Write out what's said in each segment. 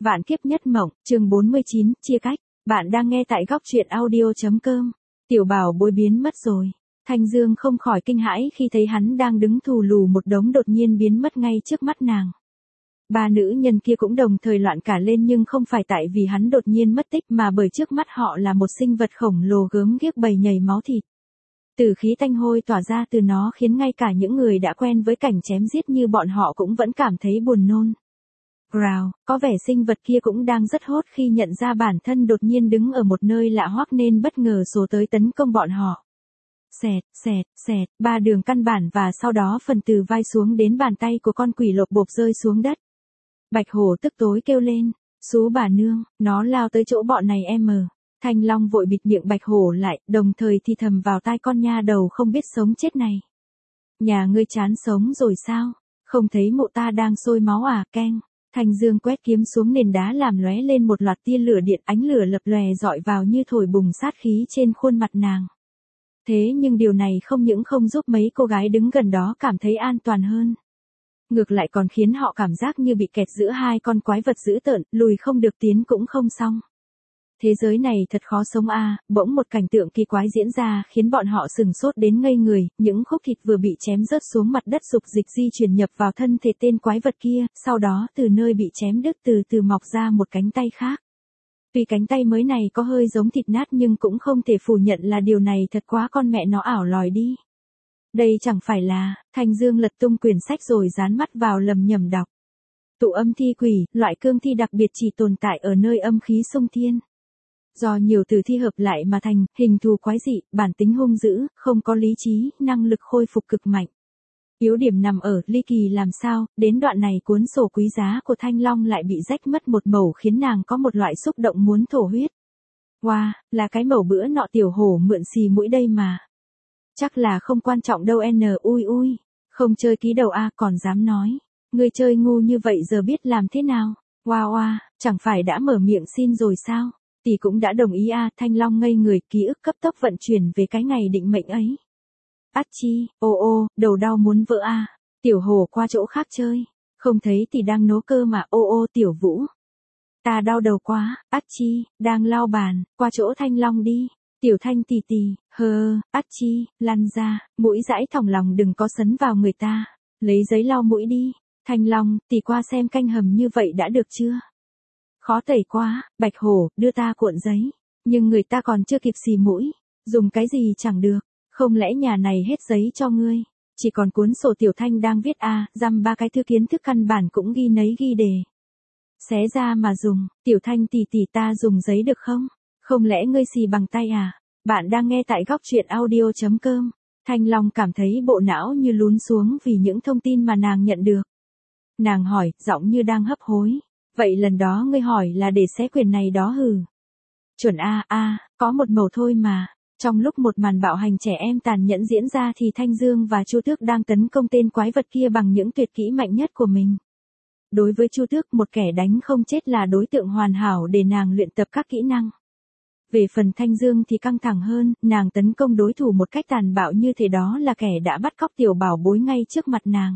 Vạn kiếp nhất mộng, chương 49, chia cách. Bạn đang nghe tại góc truyện audio.com. Tiểu Bảo Bối biến mất rồi. Thanh Dương không khỏi kinh hãi khi thấy hắn đang đứng thù lù một đống đột nhiên biến mất ngay trước mắt nàng. Ba nữ nhân kia cũng đồng thời loạn cả lên, nhưng không phải tại vì hắn đột nhiên mất tích mà bởi trước mắt họ là một sinh vật khổng lồ gớm ghiếc bầy nhầy máu thịt. Tử khí tanh hôi tỏa ra từ nó khiến ngay cả những người đã quen với cảnh chém giết như bọn họ cũng vẫn cảm thấy buồn nôn. Growl, có vẻ sinh vật kia cũng đang rất hốt khi nhận ra bản thân đột nhiên đứng ở một nơi lạ hoắc nên bất ngờ sổ tới tấn công bọn họ. Xẹt, xẹt, xẹt, ba đường căn bản và sau đó phần từ vai xuống đến bàn tay của con quỷ lột bộp rơi xuống đất. Bạch hổ tức tối kêu lên, xú bà nương, nó lao tới chỗ bọn này em mờ. Thanh Long vội bịt miệng bạch hổ lại, đồng thời thì thầm vào tai con nha đầu không biết sống chết này. Nhà ngươi chán sống rồi sao? Không thấy mụ ta đang sôi máu à, keng. Thanh Dương quét kiếm xuống nền đá làm lóe lên một loạt tia lửa điện, ánh lửa lập lòe dọi vào như thổi bùng sát khí trên khuôn mặt nàng. Thế nhưng điều này không những không giúp mấy cô gái đứng gần đó cảm thấy an toàn hơn. Ngược lại còn khiến họ cảm giác như bị kẹt giữa hai con quái vật dữ tợn, lùi không được tiến cũng không xong. Thế giới này thật khó sống a, bỗng một cảnh tượng kỳ quái diễn ra khiến bọn họ sừng sốt đến ngây người, những khúc thịt vừa bị chém rớt xuống mặt đất dục dịch di chuyển nhập vào thân thể tên quái vật kia, sau đó từ nơi bị chém đứt từ từ mọc ra một cánh tay khác. Tuy cánh tay mới này có hơi giống thịt nát nhưng cũng không thể phủ nhận là điều này thật quá con mẹ nó ảo lòi đi. Đây chẳng phải là, Thanh Dương lật tung quyển sách rồi dán mắt vào lầm nhầm đọc. Tụ âm thi quỷ, loại cương thi đặc biệt chỉ tồn tại ở nơi âm khí xung thiên. Do nhiều tử thi hợp lại mà thành, hình thù quái dị, bản tính hung dữ, không có lý trí, năng lực khôi phục cực mạnh. Yếu điểm nằm ở ly kỳ làm sao, đến đoạn này cuốn sổ quý giá của Thanh Long lại bị rách mất một mẩu khiến nàng có một loại xúc động muốn thổ huyết. Wow, là cái mẩu bữa nọ tiểu hổ mượn xì mũi đây mà. Chắc là không quan trọng đâu ui ui, không chơi ký đầu a còn dám nói. Ngươi chơi ngu như vậy giờ biết làm thế nào? Wow, chẳng phải đã mở miệng xin rồi sao? Tỷ cũng đã đồng ý a. Thanh Long ngây người, ký ức cấp tốc vận chuyển về cái ngày định mệnh ấy. Át chi, ô, đầu đau muốn vỡ a. Tiểu hổ qua chỗ khác chơi, không thấy tỷ đang nấu cơm mà ô Tiểu Vũ. Ta đau đầu quá, át chi, đang lau bàn, qua chỗ Thanh Long đi. Tiểu Thanh tì, át chi, lăn ra, mũi dãi thòng lòng đừng có sấn vào người ta, lấy giấy lau mũi đi. Thanh Long, tỷ qua xem canh hầm như vậy đã được chưa? Khó tẩy quá, Bạch Hổ, đưa ta cuộn giấy. Nhưng người ta còn chưa kịp xì mũi. Dùng cái gì chẳng được. Không lẽ nhà này hết giấy cho ngươi? Chỉ còn cuốn sổ Tiểu Thanh đang viết dăm ba cái thư kiến thức căn bản cũng ghi nấy ghi đề. Xé ra mà dùng, Tiểu Thanh tỷ ta dùng giấy được không? Không lẽ ngươi xì bằng tay à? Bạn đang nghe tại góc truyện audio.com. Thanh Long cảm thấy bộ não như lún xuống vì những thông tin mà nàng nhận được. Nàng hỏi, giọng như đang hấp hối. Vậy lần đó ngươi hỏi là để xé quyển này đó hừ. Chuẩn có một mẩu thôi mà. Trong lúc một màn bạo hành trẻ em tàn nhẫn diễn ra thì Thanh Dương và Chu Tước đang tấn công tên quái vật kia bằng những tuyệt kỹ mạnh nhất của mình. Đối với Chu Tước, một kẻ đánh không chết là đối tượng hoàn hảo để nàng luyện tập các kỹ năng. Về phần Thanh Dương thì căng thẳng hơn, nàng tấn công đối thủ một cách tàn bạo như thế đó là kẻ đã bắt cóc Tiểu Bảo Bối ngay trước mặt nàng.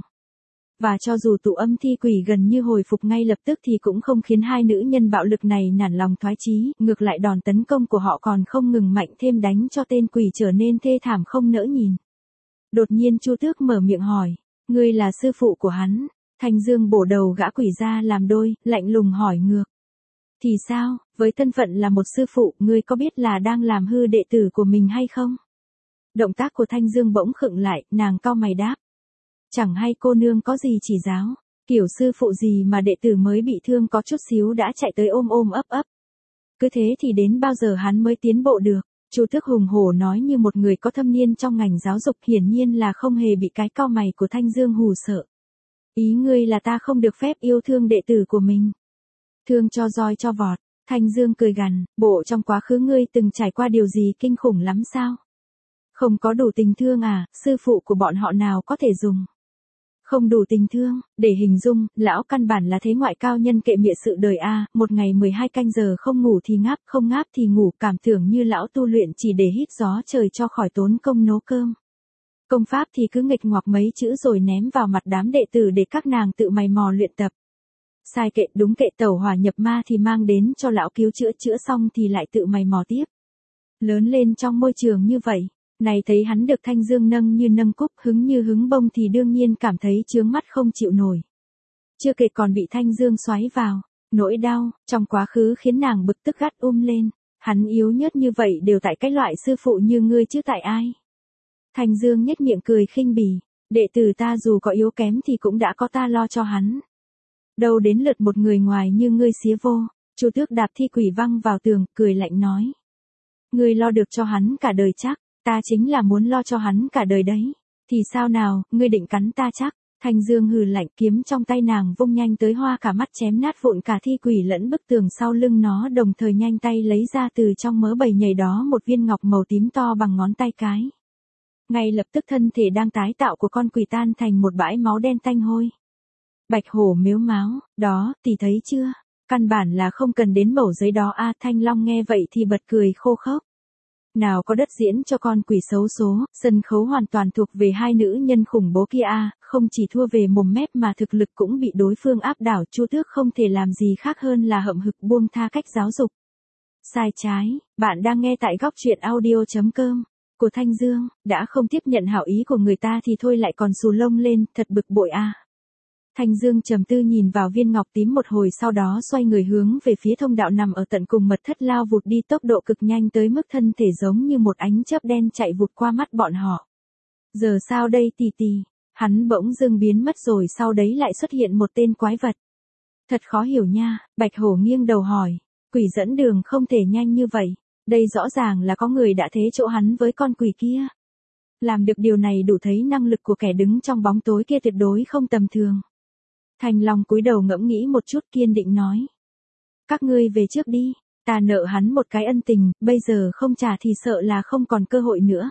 Và cho dù tụ âm thi quỷ gần như hồi phục ngay lập tức thì cũng không khiến hai nữ nhân bạo lực này nản lòng thoái chí, ngược lại đòn tấn công của họ còn không ngừng mạnh thêm đánh cho tên quỷ trở nên thê thảm không nỡ nhìn. Đột nhiên Chu Tước mở miệng hỏi, ngươi là sư phụ của hắn? Thanh Dương bổ đầu gã quỷ ra làm đôi, lạnh lùng hỏi ngược. Thì sao, với thân phận là một sư phụ, ngươi có biết là đang làm hư đệ tử của mình hay không? Động tác của Thanh Dương bỗng khựng lại, nàng cau mày đáp. Chẳng hay cô nương có gì chỉ giáo, kiểu sư phụ gì mà đệ tử mới bị thương có chút xíu đã chạy tới ôm ấp. Cứ thế thì đến bao giờ hắn mới tiến bộ được? Chu Tước hùng hổ nói như một người có thâm niên trong ngành giáo dục, hiển nhiên là không hề bị cái cau mày của Thanh Dương hù sợ. Ý ngươi là ta không được phép yêu thương đệ tử của mình? Thương cho roi cho vọt. Thanh Dương cười gằn, bộ trong quá khứ ngươi từng trải qua điều gì kinh khủng lắm sao? Không có đủ tình thương à, sư phụ của bọn họ nào có thể dùng? Không đủ tình thương, để hình dung, lão căn bản là thế ngoại cao nhân kệ mịa sự đời một ngày 12 canh giờ không ngủ thì ngáp, không ngáp thì ngủ, cảm tưởng như lão tu luyện chỉ để hít gió trời cho khỏi tốn công nấu cơm. Công pháp thì cứ nghịch ngoạc mấy chữ rồi ném vào mặt đám đệ tử để các nàng tự mày mò luyện tập. Sai kệ đúng kệ, tẩu hỏa nhập ma thì mang đến cho lão cứu chữa xong thì lại tự mày mò tiếp. Lớn lên trong môi trường như vậy, này thấy hắn được Thanh Dương nâng như nâng cúc, hứng như hứng bông thì đương nhiên cảm thấy chướng mắt không chịu nổi. Chưa kể còn bị Thanh Dương xoáy vào, nỗi đau trong quá khứ khiến nàng bực tức gắt lên. Hắn yếu nhớt như vậy đều tại cái loại sư phụ như ngươi chứ tại ai? Thanh Dương nhếch miệng cười khinh bỉ, đệ tử ta dù có yếu kém thì cũng đã có ta lo cho hắn. Đâu đến lượt một người ngoài như ngươi xía vô. Chu Tước đạp thi quỷ văng vào tường, cười lạnh nói. Ngươi lo được cho hắn cả đời chắc, ta chính là muốn lo cho hắn cả đời đấy. Thì sao nào, ngươi định cắn ta chắc? Thanh Dương hừ lạnh, kiếm trong tay nàng vung nhanh tới hoa cả mắt chém nát vụn cả thi quỷ lẫn bức tường sau lưng nó, đồng thời nhanh tay lấy ra từ trong mớ bầy nhầy đó một viên ngọc màu tím to bằng ngón tay cái. Ngay lập tức thân thể đang tái tạo của con quỷ tan thành một bãi máu đen tanh hôi. Bạch Hổ mếu máo, đó, tỷ thấy chưa? Căn bản là không cần đến mẩu giấy đó a. Thanh Long nghe vậy thì bật cười khô khốc. Nào có đất diễn cho con quỷ xấu số, sân khấu hoàn toàn thuộc về hai nữ nhân khủng bố kia a, không chỉ thua về mồm mép mà thực lực cũng bị đối phương áp đảo. Chu Tước không thể làm gì khác hơn là hậm hực buông tha cách giáo dục. Sai trái, bạn đang nghe tại góc truyện audio.com. Của Thanh Dương, đã không tiếp nhận hảo ý của người ta thì thôi lại còn xù lông lên, thật bực bội a. Thanh Dương trầm tư nhìn vào viên ngọc tím một hồi, sau đó xoay người hướng về phía thông đạo nằm ở tận cùng mật thất lao vụt đi, tốc độ cực nhanh tới mức thân thể giống như một ánh chớp đen chạy vụt qua mắt bọn họ. Giờ sao đây tì tì, hắn bỗng dưng biến mất rồi sau đấy lại xuất hiện một tên quái vật. Thật khó hiểu nha, Bạch Hổ nghiêng đầu hỏi, quỷ dẫn đường không thể nhanh như vậy, đây rõ ràng là có người đã thế chỗ hắn với con quỷ kia. Làm được điều này đủ thấy năng lực của kẻ đứng trong bóng tối kia tuyệt đối không tầm thường. Thanh Long cúi đầu ngẫm nghĩ một chút, kiên định nói. Các ngươi về trước đi, ta nợ hắn một cái ân tình, bây giờ không trả thì sợ là không còn cơ hội nữa.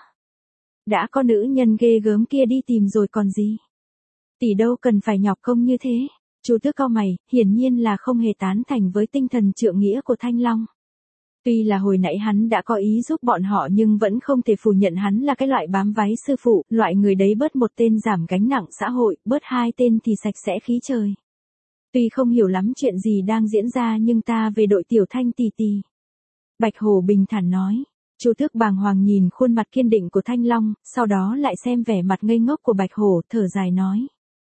Đã có nữ nhân ghê gớm kia đi tìm rồi còn gì. Tỷ đâu cần phải nhọc công như thế. Chu Tước cau mày, hiển nhiên là không hề tán thành với tinh thần trượng nghĩa của Thanh Long. Tuy là hồi nãy hắn đã có ý giúp bọn họ nhưng vẫn không thể phủ nhận hắn là cái loại bám váy sư phụ, loại người đấy bớt một tên giảm gánh nặng xã hội, bớt hai tên thì sạch sẽ khí trời. Tuy không hiểu lắm chuyện gì đang diễn ra nhưng ta về đội Tiểu Thanh tì tì. Bạch Hổ bình thản nói. Chu Tước bàng hoàng nhìn khuôn mặt kiên định của Thanh Long, sau đó lại xem vẻ mặt ngây ngốc của Bạch Hổ, thở dài nói.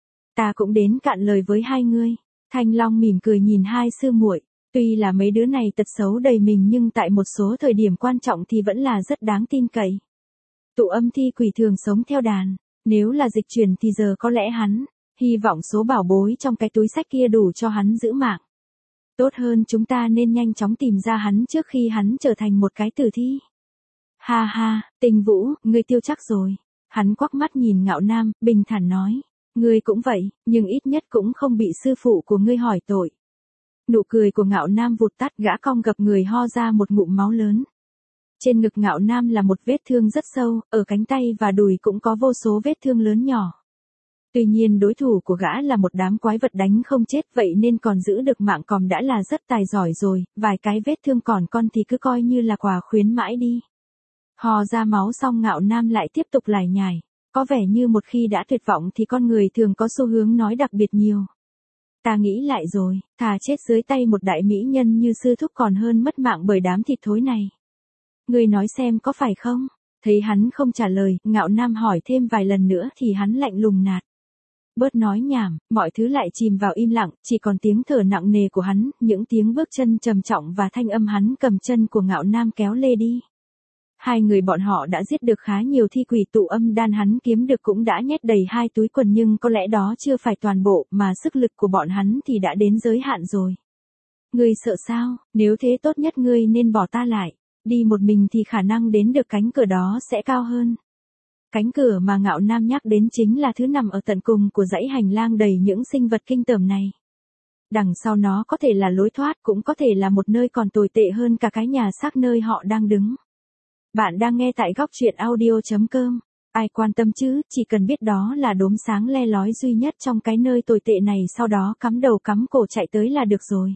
Ta cũng đến cạn lời với hai ngươi. Thanh Long mỉm cười nhìn hai sư muội. Tuy là mấy đứa này tật xấu đầy mình nhưng tại một số thời điểm quan trọng thì vẫn là rất đáng tin cậy. Tụ âm thi quỷ thường sống theo đàn, nếu là dịch chuyển thì giờ có lẽ hắn, hy vọng số bảo bối trong cái túi xách kia đủ cho hắn giữ mạng. Tốt hơn chúng ta nên nhanh chóng tìm ra hắn trước khi hắn trở thành một cái tử thi. Ha ha, Tình Vũ, ngươi tiêu chắc rồi. Hắn quắc mắt nhìn Ngạo Nam, bình thản nói. Ngươi cũng vậy, nhưng ít nhất cũng không bị sư phụ của ngươi hỏi tội. Nụ cười của Ngạo Nam vụt tắt, gã cong gập người ho ra một ngụm máu lớn. Trên ngực Ngạo Nam là một vết thương rất sâu, ở cánh tay và đùi cũng có vô số vết thương lớn nhỏ. Tuy nhiên đối thủ của gã là một đám quái vật đánh không chết, vậy nên còn giữ được mạng còm đã là rất tài giỏi rồi, vài cái vết thương còn con thì cứ coi như là quà khuyến mãi đi. Ho ra máu xong Ngạo Nam lại tiếp tục lải nhải, có vẻ như một khi đã tuyệt vọng thì con người thường có xu hướng nói đặc biệt nhiều. Ta nghĩ lại rồi, thà chết dưới tay một đại mỹ nhân như sư thúc còn hơn mất mạng bởi đám thịt thối này. Ngươi nói xem có phải không? Thấy hắn không trả lời, Ngạo Nam hỏi thêm vài lần nữa thì hắn lạnh lùng nạt. Bớt nói nhảm, mọi thứ lại chìm vào im lặng, chỉ còn tiếng thở nặng nề của hắn, những tiếng bước chân trầm trọng và thanh âm hắn cầm chân của Ngạo Nam kéo lê đi. Hai người bọn họ đã giết được khá nhiều thi quỷ, tụ âm đan hắn kiếm được cũng đã nhét đầy 2 túi quần, nhưng có lẽ đó chưa phải toàn bộ, mà sức lực của bọn hắn thì đã đến giới hạn rồi. Ngươi sợ sao? Nếu thế tốt nhất ngươi nên bỏ ta lại. Đi một mình thì khả năng đến được cánh cửa đó sẽ cao hơn. Cánh cửa mà Ngạo Nam nhắc đến chính là thứ nằm ở tận cùng của dãy hành lang đầy những sinh vật kinh tởm này. Đằng sau nó có thể là lối thoát, cũng có thể là một nơi còn tồi tệ hơn cả cái nhà xác nơi họ đang đứng. Bạn đang nghe tại góc truyện audio.com. Ai quan tâm chứ, chỉ cần biết đó là đốm sáng le lói duy nhất trong cái nơi tồi tệ này, sau đó cắm đầu cắm cổ chạy tới là được rồi.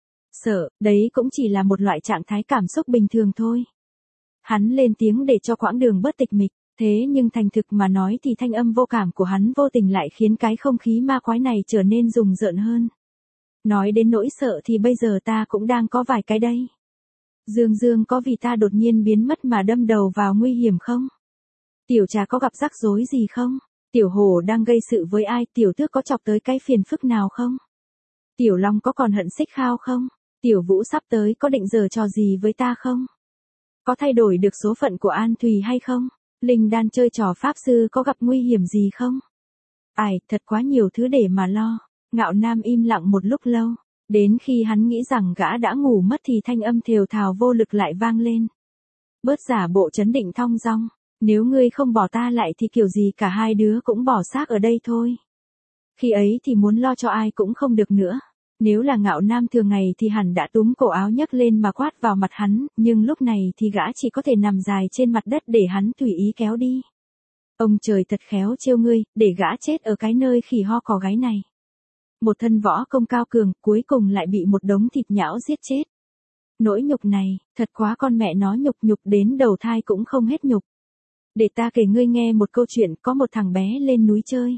Sợ, đấy cũng chỉ là một loại trạng thái cảm xúc bình thường thôi. Hắn lên tiếng để cho quãng đường bớt tịch mịch, thế nhưng thành thực mà nói thì thanh âm vô cảm của hắn vô tình lại khiến cái không khí ma quái này trở nên rùng rợn hơn. Nói đến nỗi sợ thì bây giờ ta cũng đang có vài cái đây. Dương Dương có vì ta đột nhiên biến mất mà đâm đầu vào nguy hiểm không? Tiểu Trà có gặp rắc rối gì không? Tiểu Hổ đang gây sự với ai? Tiểu Tước có chọc tới cái phiền phức nào không? Tiểu Long có còn hận Xích Khao không? Tiểu Vũ sắp tới có định giở trò gì với ta không? Có thay đổi được số phận của An Thùy hay không? Linh Đan chơi trò pháp sư có gặp nguy hiểm gì không? Ai, thật quá nhiều thứ để mà lo. Ngạo Nam im lặng một lúc lâu. Đến khi hắn nghĩ rằng gã đã ngủ mất thì thanh âm thều thào vô lực lại vang lên. Bớt giả bộ trấn định thong dong. Nếu ngươi không bỏ ta lại thì kiểu gì cả hai đứa cũng bỏ xác ở đây thôi. Khi ấy thì muốn lo cho ai cũng không được nữa. Nếu là Ngạo Nam thường ngày thì hẳn đã túm cổ áo nhấc lên mà quát vào mặt hắn, nhưng lúc này thì gã chỉ có thể nằm dài trên mặt đất để hắn tùy ý kéo đi. Ông trời thật khéo trêu ngươi, để gã chết ở cái nơi khỉ ho cò gáy này. Một thân võ công cao cường, cuối cùng lại bị một đống thịt nhão giết chết. Nỗi nhục này, thật quá con mẹ nó, nhục đến đầu thai cũng không hết nhục. Để ta kể ngươi nghe một câu chuyện. Có một thằng bé lên núi chơi.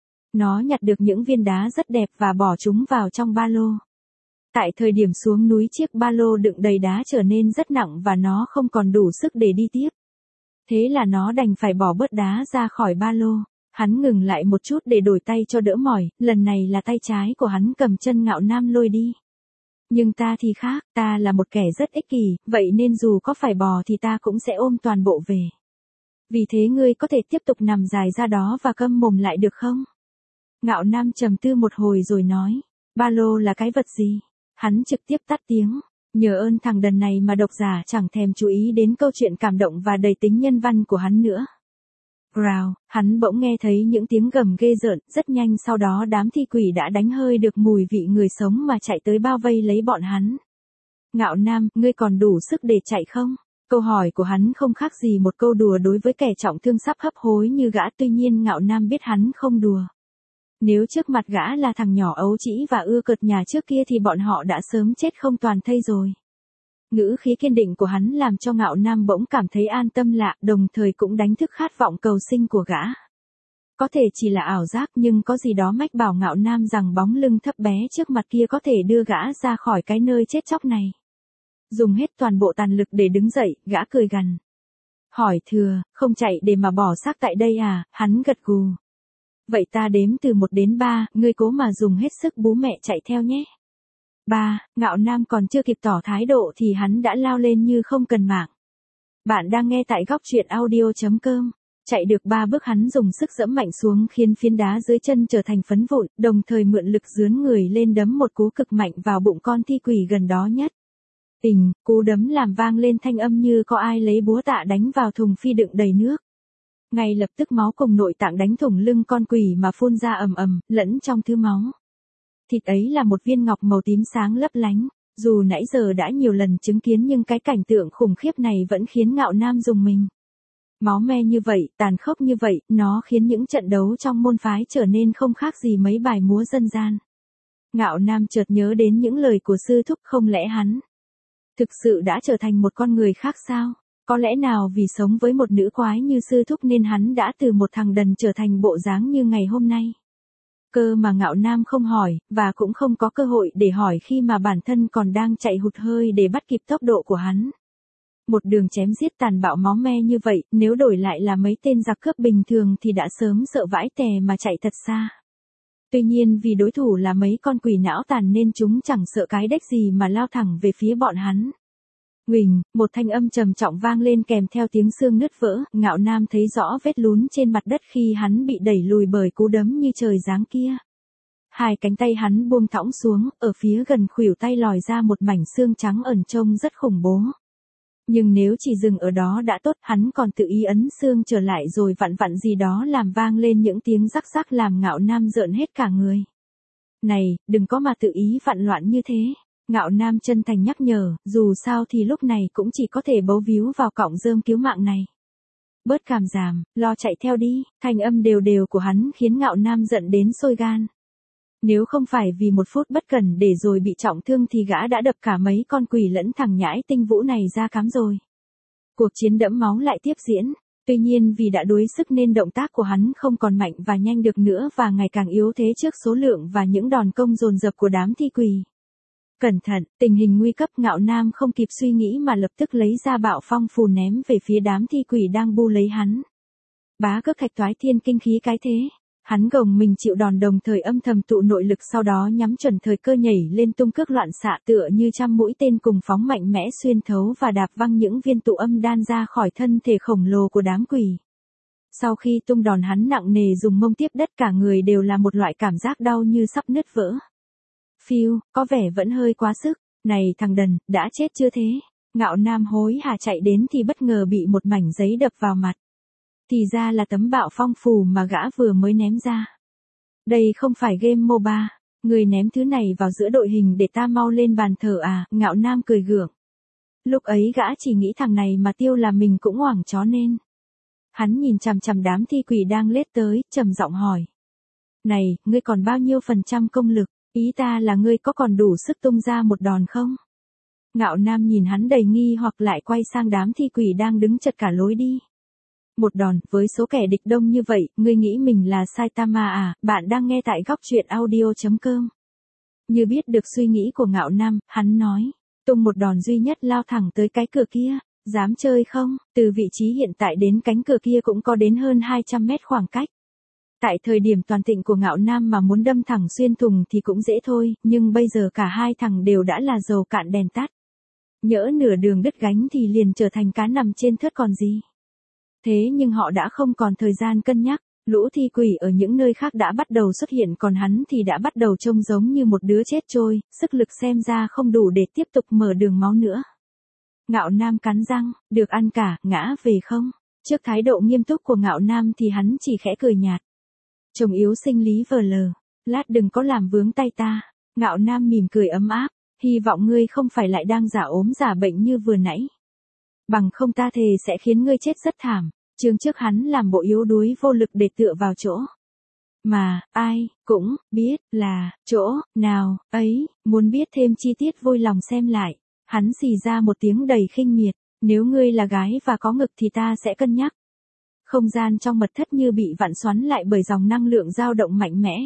Nó nhặt được những viên đá rất đẹp và bỏ chúng vào trong ba lô. Tại thời điểm xuống núi chiếc ba lô đựng đầy đá trở nên rất nặng và nó không còn đủ sức để đi tiếp. Thế là nó đành phải bỏ bớt đá ra khỏi ba lô. Hắn ngừng lại một chút để đổi tay cho đỡ mỏi, lần này là tay trái của hắn cầm chân Ngạo Nam lôi đi. Nhưng ta thì khác, ta là một kẻ rất ích kỷ, vậy nên dù có phải bò thì ta cũng sẽ ôm toàn bộ về. Vì thế ngươi có thể tiếp tục nằm dài ra đó và câm mồm lại được không? Ngạo Nam trầm tư một hồi rồi nói, ba lô là cái vật gì? Hắn trực tiếp tắt tiếng, nhờ ơn thằng đần này mà độc giả chẳng thèm chú ý đến câu chuyện cảm động và đầy tính nhân văn của hắn nữa. Rào, hắn bỗng nghe thấy những tiếng gầm ghê rợn, rất nhanh sau đó đám thi quỷ đã đánh hơi được mùi vị người sống mà chạy tới bao vây lấy bọn hắn. Ngạo Nam, ngươi còn đủ sức để chạy không? Câu hỏi của hắn không khác gì một câu đùa đối với kẻ trọng thương sắp hấp hối như gã, tuy nhiên Ngạo Nam biết hắn không đùa. Nếu trước mặt gã là thằng nhỏ ấu trĩ và ưa cợt nhà trước kia thì bọn họ đã sớm chết không toàn thây rồi. Ngữ khí kiên định của hắn làm cho Ngạo Nam bỗng cảm thấy an tâm lạ, đồng thời cũng đánh thức khát vọng cầu sinh của gã. Có thể chỉ là ảo giác nhưng có gì đó mách bảo Ngạo Nam rằng bóng lưng thấp bé trước mặt kia có thể đưa gã ra khỏi cái nơi chết chóc này. Dùng hết toàn bộ tàn lực để đứng dậy, gã cười gằn. Hỏi thừa, không chạy để mà bỏ xác tại đây à? Hắn gật gù. Vậy ta đếm từ 1 đến 3, ngươi cố mà dùng hết sức bú mẹ chạy theo nhé. 3, Ngạo Nam còn chưa kịp tỏ thái độ thì hắn đã lao lên như không cần mạng. Bạn đang nghe tại góc truyện audio.com. Chạy được 3 bước hắn dùng sức giẫm mạnh xuống khiến phiến đá dưới chân trở thành phấn vụn, đồng thời mượn lực dướn người lên đấm một cú cực mạnh vào bụng con thi quỷ gần đó nhất. Cú đấm làm vang lên thanh âm như có ai lấy búa tạ đánh vào thùng phi đựng đầy nước. Ngay lập tức máu cùng nội tạng đánh thủng lưng con quỷ mà phun ra ầm ầm, lẫn trong thứ máu. Thịt ấy là một viên ngọc màu tím sáng lấp lánh. Dù nãy giờ đã nhiều lần chứng kiến nhưng cái cảnh tượng khủng khiếp này vẫn khiến Ngạo Nam rùng mình. Máu me như vậy, tàn khốc như vậy, nó khiến những trận đấu trong môn phái trở nên không khác gì mấy bài múa dân gian. Ngạo Nam chợt nhớ đến những lời của sư thúc, không lẽ hắn thực sự đã trở thành một con người khác sao? Có lẽ nào vì sống với một nữ quái như sư thúc nên hắn đã từ một thằng đần trở thành bộ dáng như ngày hôm nay? Cơ mà Ngạo Nam không hỏi, và cũng không có cơ hội để hỏi khi mà bản thân còn đang chạy hụt hơi để bắt kịp tốc độ của hắn. Một đường chém giết tàn bạo máu me như vậy, nếu đổi lại là mấy tên giặc cướp bình thường thì đã sớm sợ vãi tè mà chạy thật xa. Tuy nhiên vì đối thủ là mấy con quỷ não tàn nên chúng chẳng sợ cái đếch gì mà lao thẳng về phía bọn hắn. Huỳnh, một thanh âm trầm trọng vang lên kèm theo tiếng xương nứt vỡ, Ngạo Nam thấy rõ vết lún trên mặt đất khi hắn bị đẩy lùi bởi cú đấm như trời giáng kia. Hai cánh tay hắn buông thõng xuống, ở phía gần khuỷu tay lòi ra một mảnh xương trắng ẩn trông rất khủng bố. Nhưng nếu chỉ dừng ở đó đã tốt, hắn còn tự ý ấn xương trở lại rồi vặn vặn gì đó làm vang lên những tiếng rắc rắc làm Ngạo Nam rợn hết cả người. Này, đừng có mà tự ý vặn loạn như thế. Ngạo Nam chân thành nhắc nhở, dù sao thì lúc này cũng chỉ có thể bấu víu vào cọng rơm cứu mạng này. Bớt cảm giảm, lo chạy theo đi, thanh âm đều đều của hắn khiến Ngạo Nam giận đến sôi gan. Nếu không phải vì một phút bất cẩn để rồi bị trọng thương thì gã đã đập cả mấy con quỷ lẫn thằng nhãi Tinh Vũ này ra cám rồi. Cuộc chiến đẫm máu lại tiếp diễn. Tuy nhiên vì đã đuối sức nên động tác của hắn không còn mạnh và nhanh được nữa và ngày càng yếu thế trước số lượng và những đòn công dồn dập của đám thi quỷ. Cẩn thận, tình hình nguy cấp, Ngạo Nam không kịp suy nghĩ mà lập tức lấy ra Bạo Phong phù ném về phía đám thi quỷ đang bu lấy hắn. Bá Cước Thạch Toái Thiên kinh khí cái thế. Hắn gồng mình chịu đòn, đồng thời âm thầm tụ nội lực, sau đó nhắm chuẩn thời cơ nhảy lên tung cước loạn xạ tựa như trăm mũi tên cùng phóng mạnh mẽ xuyên thấu và đạp văng những viên tụ âm đan ra khỏi thân thể khổng lồ của đám quỷ. Sau khi tung đòn, hắn nặng nề dùng mông tiếp đất, cả người đều là một loại cảm giác đau như sắp nứt vỡ. Phiêu, có vẻ vẫn hơi quá sức. Này thằng đần, đã chết chưa thế? Ngạo Nam hối hả chạy đến thì bất ngờ bị một mảnh giấy đập vào mặt. Thì ra là tấm Bạo Phong phù mà gã vừa mới ném ra. Đây không phải game MOBA, người ném thứ này vào giữa đội hình để ta mau lên bàn thờ à? Ngạo Nam cười gượng. Lúc ấy gã chỉ nghĩ thằng này mà tiêu là mình cũng hoảng chó nên. Hắn nhìn chằm chằm đám thi quỷ đang lết tới, trầm giọng hỏi. Này, ngươi còn bao nhiêu % công lực? Ý ta là ngươi có còn đủ sức tung ra một đòn không? Ngạo Nam nhìn hắn đầy nghi hoặc, lại quay sang đám thi quỷ đang đứng chật cả lối đi. Một đòn, với số kẻ địch đông như vậy, ngươi nghĩ mình là Saitama à? Bạn đang nghe tại Góc Truyện Audio.com. Như biết được suy nghĩ của Ngạo Nam, hắn nói. Tung một đòn duy nhất lao thẳng tới cái cửa kia. Dám chơi không? Từ vị trí hiện tại đến cánh cửa kia cũng có đến hơn 200 mét khoảng cách. Tại thời điểm toàn thịnh của Ngạo Nam mà muốn đâm thẳng xuyên thùng thì cũng dễ thôi, nhưng bây giờ cả hai thằng đều đã là dầu cạn đèn tắt. Nhỡ nửa đường đứt gánh thì liền trở thành cá nằm trên thớt còn gì. Thế nhưng họ đã không còn thời gian cân nhắc, lũ thi quỷ ở những nơi khác đã bắt đầu xuất hiện, còn hắn thì đã bắt đầu trông giống như một đứa chết trôi, sức lực xem ra không đủ để tiếp tục mở đường máu nữa. Ngạo Nam cắn răng, được ăn cả, ngã về không? Trước thái độ nghiêm túc của Ngạo Nam thì hắn chỉ khẽ cười nhạt. Chồng yếu sinh lý vờ lờ, lát đừng có làm vướng tay ta. Ngạo Nam mỉm cười ấm áp, hy vọng ngươi không phải lại đang giả ốm giả bệnh như vừa nãy. Bằng không ta thề sẽ khiến ngươi chết rất thảm. Chương trước hắn làm bộ yếu đuối vô lực để tựa vào chỗ. Mà, ai, cũng, biết, là, chỗ, nào, ấy, muốn biết thêm chi tiết vui lòng xem lại. Hắn xì ra một tiếng đầy khinh miệt, nếu ngươi là gái và có ngực thì ta sẽ cân nhắc. Không gian trong mật thất như bị vặn xoắn lại bởi dòng năng lượng dao động mạnh mẽ.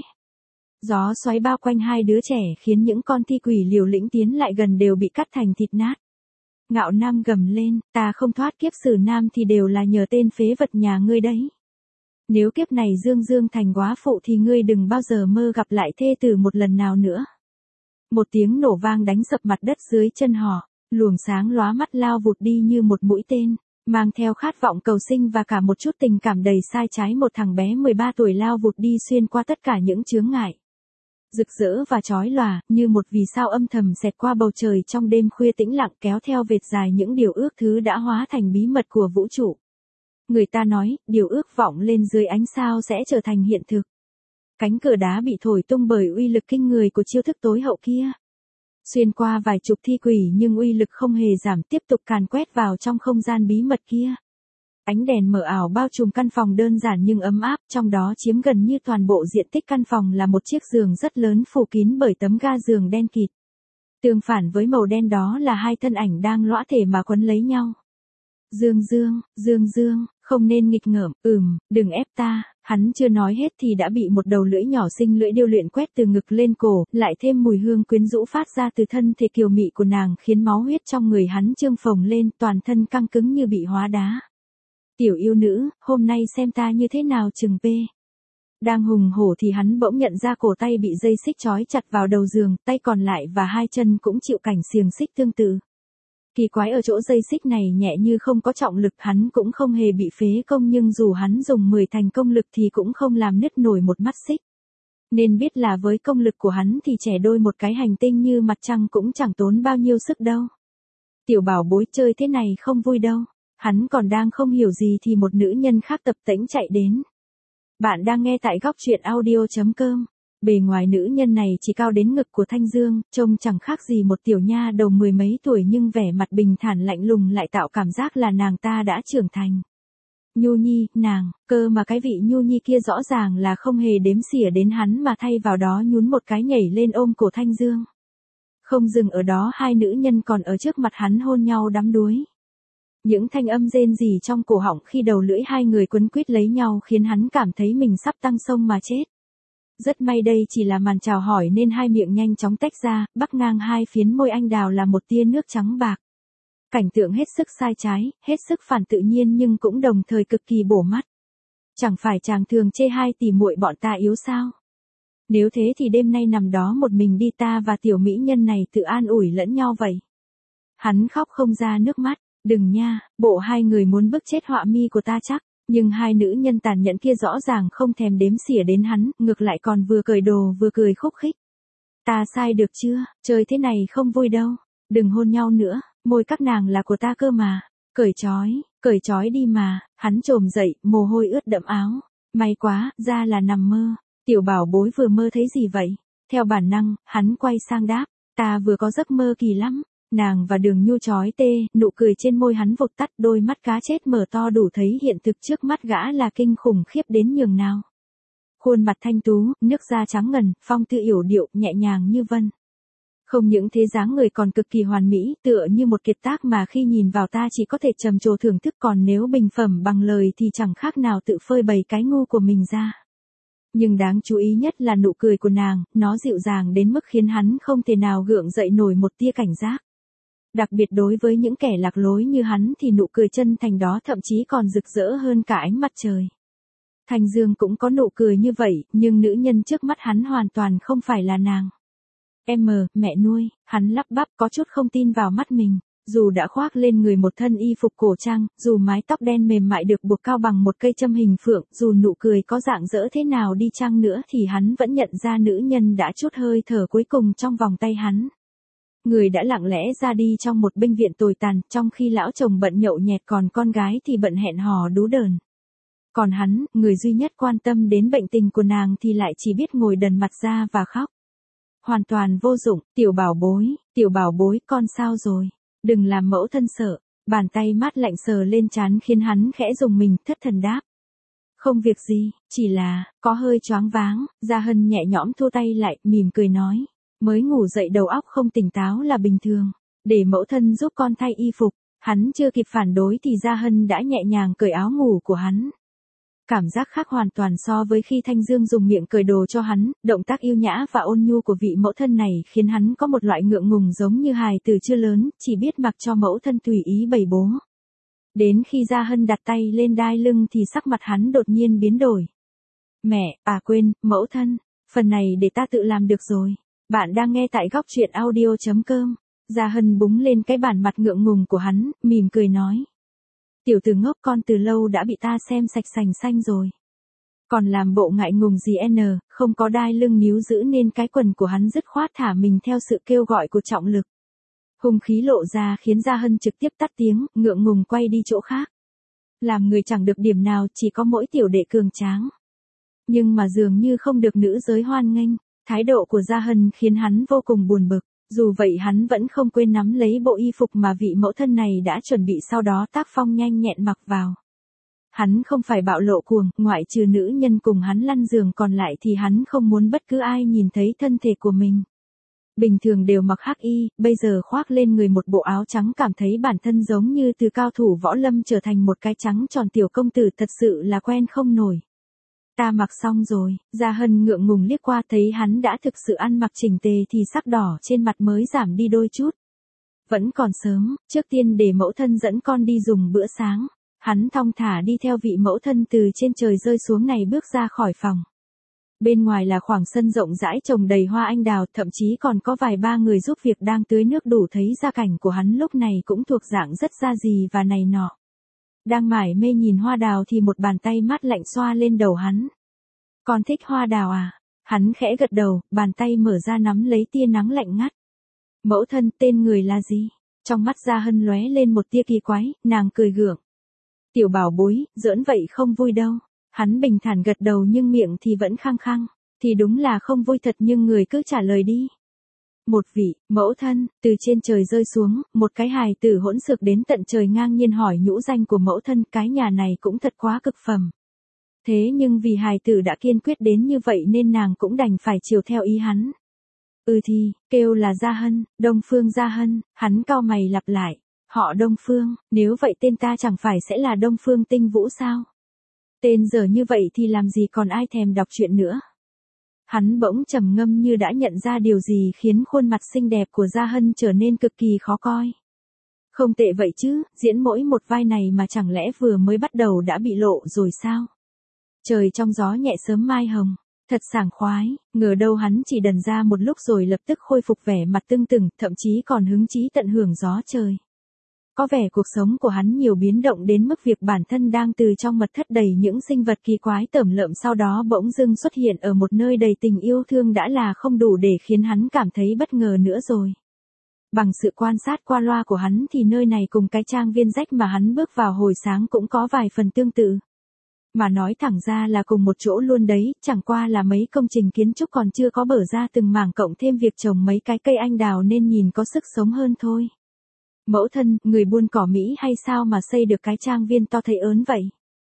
Gió xoáy bao quanh hai đứa trẻ khiến những con thi quỷ liều lĩnh tiến lại gần đều bị cắt thành thịt nát. Ngạo Nam gầm lên, ta không thoát kiếp xử nam thì đều là nhờ tên phế vật nhà ngươi đấy. Nếu kiếp này Dương thành góa phụ thì ngươi đừng bao giờ mơ gặp lại thê tử một lần nào nữa. Một tiếng nổ vang đánh sập mặt đất dưới chân họ, luồng sáng lóa mắt lao vụt đi như một mũi tên, mang theo khát vọng cầu sinh và cả một chút tình cảm đầy sai trái. Một thằng bé 13 tuổi lao vụt đi xuyên qua tất cả những chướng ngại. Rực rỡ và chói lòa, như một vì sao âm thầm xẹt qua bầu trời trong đêm khuya tĩnh lặng, kéo theo vệt dài những điều ước thứ đã hóa thành bí mật của vũ trụ. Người ta nói, điều ước vọng lên dưới ánh sao sẽ trở thành hiện thực. Cánh cửa đá bị thổi tung bởi uy lực kinh người của chiêu thức tối hậu kia. Xuyên qua vài chục thi quỷ nhưng uy lực không hề giảm, tiếp tục càn quét vào trong không gian bí mật kia. Ánh đèn mờ ảo bao trùm căn phòng đơn giản nhưng ấm áp, trong đó chiếm gần như toàn bộ diện tích căn phòng là một chiếc giường rất lớn phủ kín bởi tấm ga giường đen kịt. Tương phản với màu đen đó là hai thân ảnh đang lõa thể mà quấn lấy nhau. Dương, không nên nghịch ngợm, đừng ép ta. Hắn chưa nói hết thì đã bị một đầu lưỡi nhỏ xinh lưỡi điêu luyện quét từ ngực lên cổ, lại thêm mùi hương quyến rũ phát ra từ thân thể kiều mị của nàng khiến máu huyết trong người hắn trương phồng lên, toàn thân căng cứng như bị hóa đá. Tiểu yêu nữ, hôm nay xem ta như thế nào chừng p. Đang hùng hổ thì hắn bỗng nhận ra cổ tay bị dây xích trói chặt vào đầu giường, tay còn lại và hai chân cũng chịu cảnh xiềng xích tương tự. Kỳ quái ở chỗ dây xích này nhẹ như không có trọng lực, hắn cũng không hề bị phế công, nhưng dù hắn dùng 10 thành công lực thì cũng không làm nứt nổi một mắt xích. Nên biết là với công lực của hắn thì trẻ đôi một cái hành tinh như mặt trăng cũng chẳng tốn bao nhiêu sức đâu. Tiểu bảo bối, chơi thế này không vui đâu. Hắn còn đang không hiểu gì thì một nữ nhân khác tập tễnh chạy đến. Bạn đang nghe tại Góc Truyện Audio.com. Bề ngoài nữ nhân này chỉ cao đến ngực của Thanh Dương, trông chẳng khác gì một tiểu nha đầu mười mấy tuổi, nhưng vẻ mặt bình thản lạnh lùng lại tạo cảm giác là nàng ta đã trưởng thành. Nhu Nhi, nàng, cơ mà cái vị Nhu Nhi kia rõ ràng là không hề đếm xỉa đến hắn mà thay vào đó nhún một cái nhảy lên ôm cổ Thanh Dương. Không dừng ở đó, hai nữ nhân còn ở trước mặt hắn hôn nhau đắm đuối. Những thanh âm rên rỉ trong cổ họng khi đầu lưỡi hai người quấn quýt lấy nhau khiến hắn cảm thấy mình sắp tăng sông mà chết. Rất may đây chỉ là màn chào hỏi nên hai miệng nhanh chóng tách ra, bắc ngang hai phiến môi anh đào là một tia nước trắng bạc. Cảnh tượng hết sức sai trái, hết sức phản tự nhiên nhưng cũng đồng thời cực kỳ bổ mắt. Chẳng phải chàng thường chê hai tỷ muội bọn ta yếu sao? Nếu thế thì đêm nay nằm đó một mình đi, ta và tiểu mỹ nhân này tự an ủi lẫn nhau vậy. Hắn khóc không ra nước mắt, đừng nha, bộ hai người muốn bức chết họa mi của ta chắc. Nhưng hai nữ nhân tàn nhẫn kia rõ ràng không thèm đếm xỉa đến hắn, ngược lại còn vừa cởi đồ vừa cười khúc khích. Ta sai được chưa, chơi thế này không vui đâu, đừng hôn nhau nữa, môi các nàng là của ta cơ mà, cởi trói đi mà, hắn trồm dậy, mồ hôi ướt đẫm áo. May quá, ra là nằm mơ, tiểu bảo bối vừa mơ thấy gì vậy? Theo bản năng, hắn quay sang đáp, ta vừa có giấc mơ kỳ lắm. Nàng và Đường Nhu chói tê, nụ cười trên môi hắn vụt tắt, đôi mắt cá chết mở to đủ thấy hiện thực trước mắt gã là kinh khủng khiếp đến nhường nào. Khuôn mặt thanh tú, nước da trắng ngần, phong tư yểu điệu, nhẹ nhàng như vân. Không những thế dáng người còn cực kỳ hoàn mỹ, tựa như một kiệt tác mà khi nhìn vào ta chỉ có thể trầm trồ thưởng thức, còn nếu bình phẩm bằng lời thì chẳng khác nào tự phơi bày cái ngu của mình ra. Nhưng đáng chú ý nhất là nụ cười của nàng, nó dịu dàng đến mức khiến hắn không thể nào gượng dậy nổi một tia cảnh giác. Đặc biệt đối với những kẻ lạc lối như hắn thì nụ cười chân thành đó thậm chí còn rực rỡ hơn cả ánh mặt trời. Thanh Dương cũng có nụ cười như vậy, nhưng nữ nhân trước mắt hắn hoàn toàn không phải là nàng. Mẹ nuôi, hắn lắp bắp có chút không tin vào mắt mình. Dù đã khoác lên người một thân y phục cổ trang, dù mái tóc đen mềm mại được buộc cao bằng một cây châm hình phượng, dù nụ cười có rạng rỡ thế nào đi chăng nữa thì hắn vẫn nhận ra nữ nhân đã trút hơi thở cuối cùng trong vòng tay hắn. Người đã lặng lẽ ra đi trong một bệnh viện tồi tàn, trong khi lão chồng bận nhậu nhẹt còn con gái thì bận hẹn hò đú đờn. Còn hắn, người duy nhất quan tâm đến bệnh tình của nàng thì lại chỉ biết ngồi đần mặt ra và khóc. Hoàn toàn vô dụng, tiểu bảo bối, con sao rồi? Đừng làm mẫu thân sợ. Bàn tay mát lạnh sờ lên trán khiến hắn khẽ rùng mình, thất thần đáp. Không việc gì, chỉ là, có hơi choáng váng. Gia Hân nhẹ nhõm thu tay lại, mỉm cười nói. Mới ngủ dậy đầu óc không tỉnh táo là bình thường. Để mẫu thân giúp con thay y phục. Hắn chưa kịp phản đối thì Gia Hân đã nhẹ nhàng cởi áo ngủ của hắn. Cảm giác khác hoàn toàn so với khi Thanh Dương dùng miệng cởi đồ cho hắn, động tác yêu nhã và ôn nhu của vị mẫu thân này khiến hắn có một loại ngượng ngùng giống như hài tử chưa lớn, chỉ biết mặc cho mẫu thân tùy ý bày bố. Đến khi Gia Hân đặt tay lên đai lưng thì sắc mặt hắn đột nhiên biến đổi. Mẹ, quên, mẫu thân, phần này để ta tự làm được rồi. Bạn đang nghe tại Góc Truyện Audio.com. Gia Hân búng lên cái bản mặt ngượng ngùng của hắn, mỉm cười nói. Tiểu tử ngốc, con từ lâu đã bị ta xem sạch sành xanh rồi. Còn làm bộ ngại ngùng gì không có đai lưng níu giữ nên cái quần của hắn dứt khoát thả mình theo sự kêu gọi của trọng lực. Hung khí lộ ra khiến Gia Hân trực tiếp tắt tiếng, ngượng ngùng quay đi chỗ khác. Làm người chẳng được điểm nào, chỉ có mỗi tiểu đệ cường tráng. Nhưng mà dường như không được nữ giới hoan nghênh, thái độ của Gia Hân khiến hắn vô cùng buồn bực. Dù vậy hắn vẫn không quên nắm lấy bộ y phục mà vị mẫu thân này đã chuẩn bị, sau đó tác phong nhanh nhẹn mặc vào. Hắn không phải bạo lộ cuồng, ngoại trừ nữ nhân cùng hắn lăn giường còn lại thì hắn không muốn bất cứ ai nhìn thấy thân thể của mình. Bình thường đều mặc hắc y, bây giờ khoác lên người một bộ áo trắng cảm thấy bản thân giống như từ cao thủ võ lâm trở thành một cái trắng tròn tiểu công tử, thật sự là quen không nổi. Ta mặc xong rồi, Gia Hân ngượng ngùng liếc qua thấy hắn đã thực sự ăn mặc chỉnh tề thì sắc đỏ trên mặt mới giảm đi đôi chút. Vẫn còn sớm, trước tiên để mẫu thân dẫn con đi dùng bữa sáng. Hắn thong thả đi theo vị mẫu thân từ trên trời rơi xuống này bước ra khỏi phòng. Bên ngoài là khoảng sân rộng rãi trồng đầy hoa anh đào, thậm chí còn có vài ba người giúp việc đang tưới nước, đủ thấy gia cảnh của hắn lúc này cũng thuộc dạng rất ra gì và này nọ. Đang mải mê nhìn hoa đào thì một bàn tay mát lạnh xoa lên đầu hắn. Con thích hoa đào à? Hắn khẽ gật đầu, bàn tay mở ra nắm lấy tia nắng lạnh ngắt. Mẫu thân, tên người là gì? Trong mắt Gia Hân lóe lên một tia kỳ quái, nàng cười gượng. Tiểu bảo bối, giỡn vậy không vui đâu. Hắn bình thản gật đầu nhưng miệng thì vẫn khăng khăng. Thì đúng là không vui thật nhưng người cứ trả lời đi. Một vị, mẫu thân, từ trên trời rơi xuống, một cái hài tử hỗn xược đến tận trời ngang nhiên hỏi nhũ danh của mẫu thân, cái nhà này cũng thật quá cực phẩm. Thế nhưng vì hài tử đã kiên quyết đến như vậy nên nàng cũng đành phải chiều theo ý hắn. Thì, kêu là Gia Hân, Đông Phương Gia Hân, hắn cau mày lặp lại. Họ Đông Phương, nếu vậy tên ta chẳng phải sẽ là Đông Phương Tinh Vũ sao? Tên giờ như vậy thì làm gì còn ai thèm đọc truyện nữa. Hắn bỗng trầm ngâm như đã nhận ra điều gì khiến khuôn mặt xinh đẹp của Gia Hân trở nên cực kỳ khó coi. Không tệ vậy chứ, diễn mỗi một vai này mà chẳng lẽ vừa mới bắt đầu đã bị lộ rồi sao? Trời trong gió nhẹ sớm mai hồng, thật sảng khoái, ngờ đâu hắn chỉ đần ra một lúc rồi lập tức khôi phục vẻ mặt tưng tửng, thậm chí còn hứng chí tận hưởng gió trời. Có vẻ cuộc sống của hắn nhiều biến động đến mức việc bản thân đang từ trong mật thất đầy những sinh vật kỳ quái tởm lợm sau đó bỗng dưng xuất hiện ở một nơi đầy tình yêu thương đã là không đủ để khiến hắn cảm thấy bất ngờ nữa rồi. Bằng sự quan sát qua loa của hắn thì nơi này cùng cái trang viên rách mà hắn bước vào hồi sáng cũng có vài phần tương tự. Mà nói thẳng ra là cùng một chỗ luôn đấy, chẳng qua là mấy công trình kiến trúc còn chưa có bở ra từng mảng cộng thêm việc trồng mấy cái cây anh đào nên nhìn có sức sống hơn thôi. Mẫu thân, người buôn cỏ Mỹ hay sao mà xây được cái trang viên to thấy ớn vậy?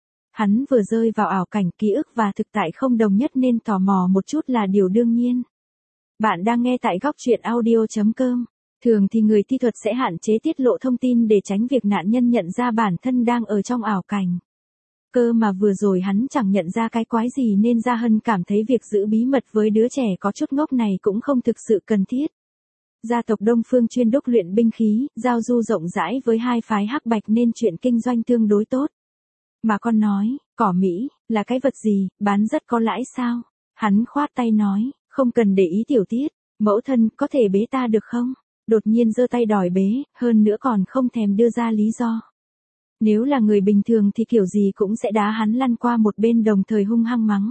Hắn vừa rơi vào ảo cảnh ký ức và thực tại không đồng nhất nên tò mò một chút là điều đương nhiên. Bạn đang nghe tại góc truyện audio.com. Thường thì người thi thuật sẽ hạn chế tiết lộ thông tin để tránh việc nạn nhân nhận ra bản thân đang ở trong ảo cảnh. Cơ mà vừa rồi hắn chẳng nhận ra cái quái gì nên Gia Hân cảm thấy việc giữ bí mật với đứa trẻ có chút ngốc này cũng không thực sự cần thiết. Gia tộc Đông Phương chuyên đúc luyện binh khí, giao du rộng rãi với hai phái hắc bạch nên chuyện kinh doanh tương đối tốt. Mà con nói, cỏ Mỹ, là cái vật gì, bán rất có lãi sao? Hắn khoát tay nói, không cần để ý tiểu tiết, mẫu thân có thể bế ta được không? Đột nhiên giơ tay đòi bế, hơn nữa còn không thèm đưa ra lý do. Nếu là người bình thường thì kiểu gì cũng sẽ đá hắn lăn qua một bên đồng thời hung hăng mắng.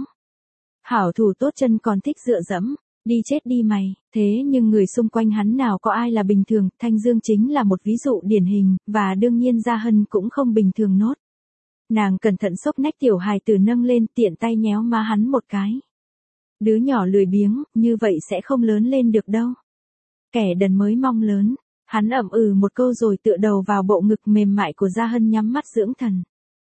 Hảo thủ tốt chân còn thích dựa dẫm, đi chết đi mày, thế nhưng người xung quanh hắn nào có ai là bình thường, Thanh Dương chính là một ví dụ điển hình, và đương nhiên Gia Hân cũng không bình thường nốt. Nàng cẩn thận xốc nách tiểu hài tử nâng lên tiện tay nhéo má hắn một cái. Đứa nhỏ lười biếng, như vậy sẽ không lớn lên được đâu. Kẻ đần mới mong lớn. Hắn ậm ừ một câu rồi tựa đầu vào bộ ngực mềm mại của Gia Hân nhắm mắt dưỡng thần.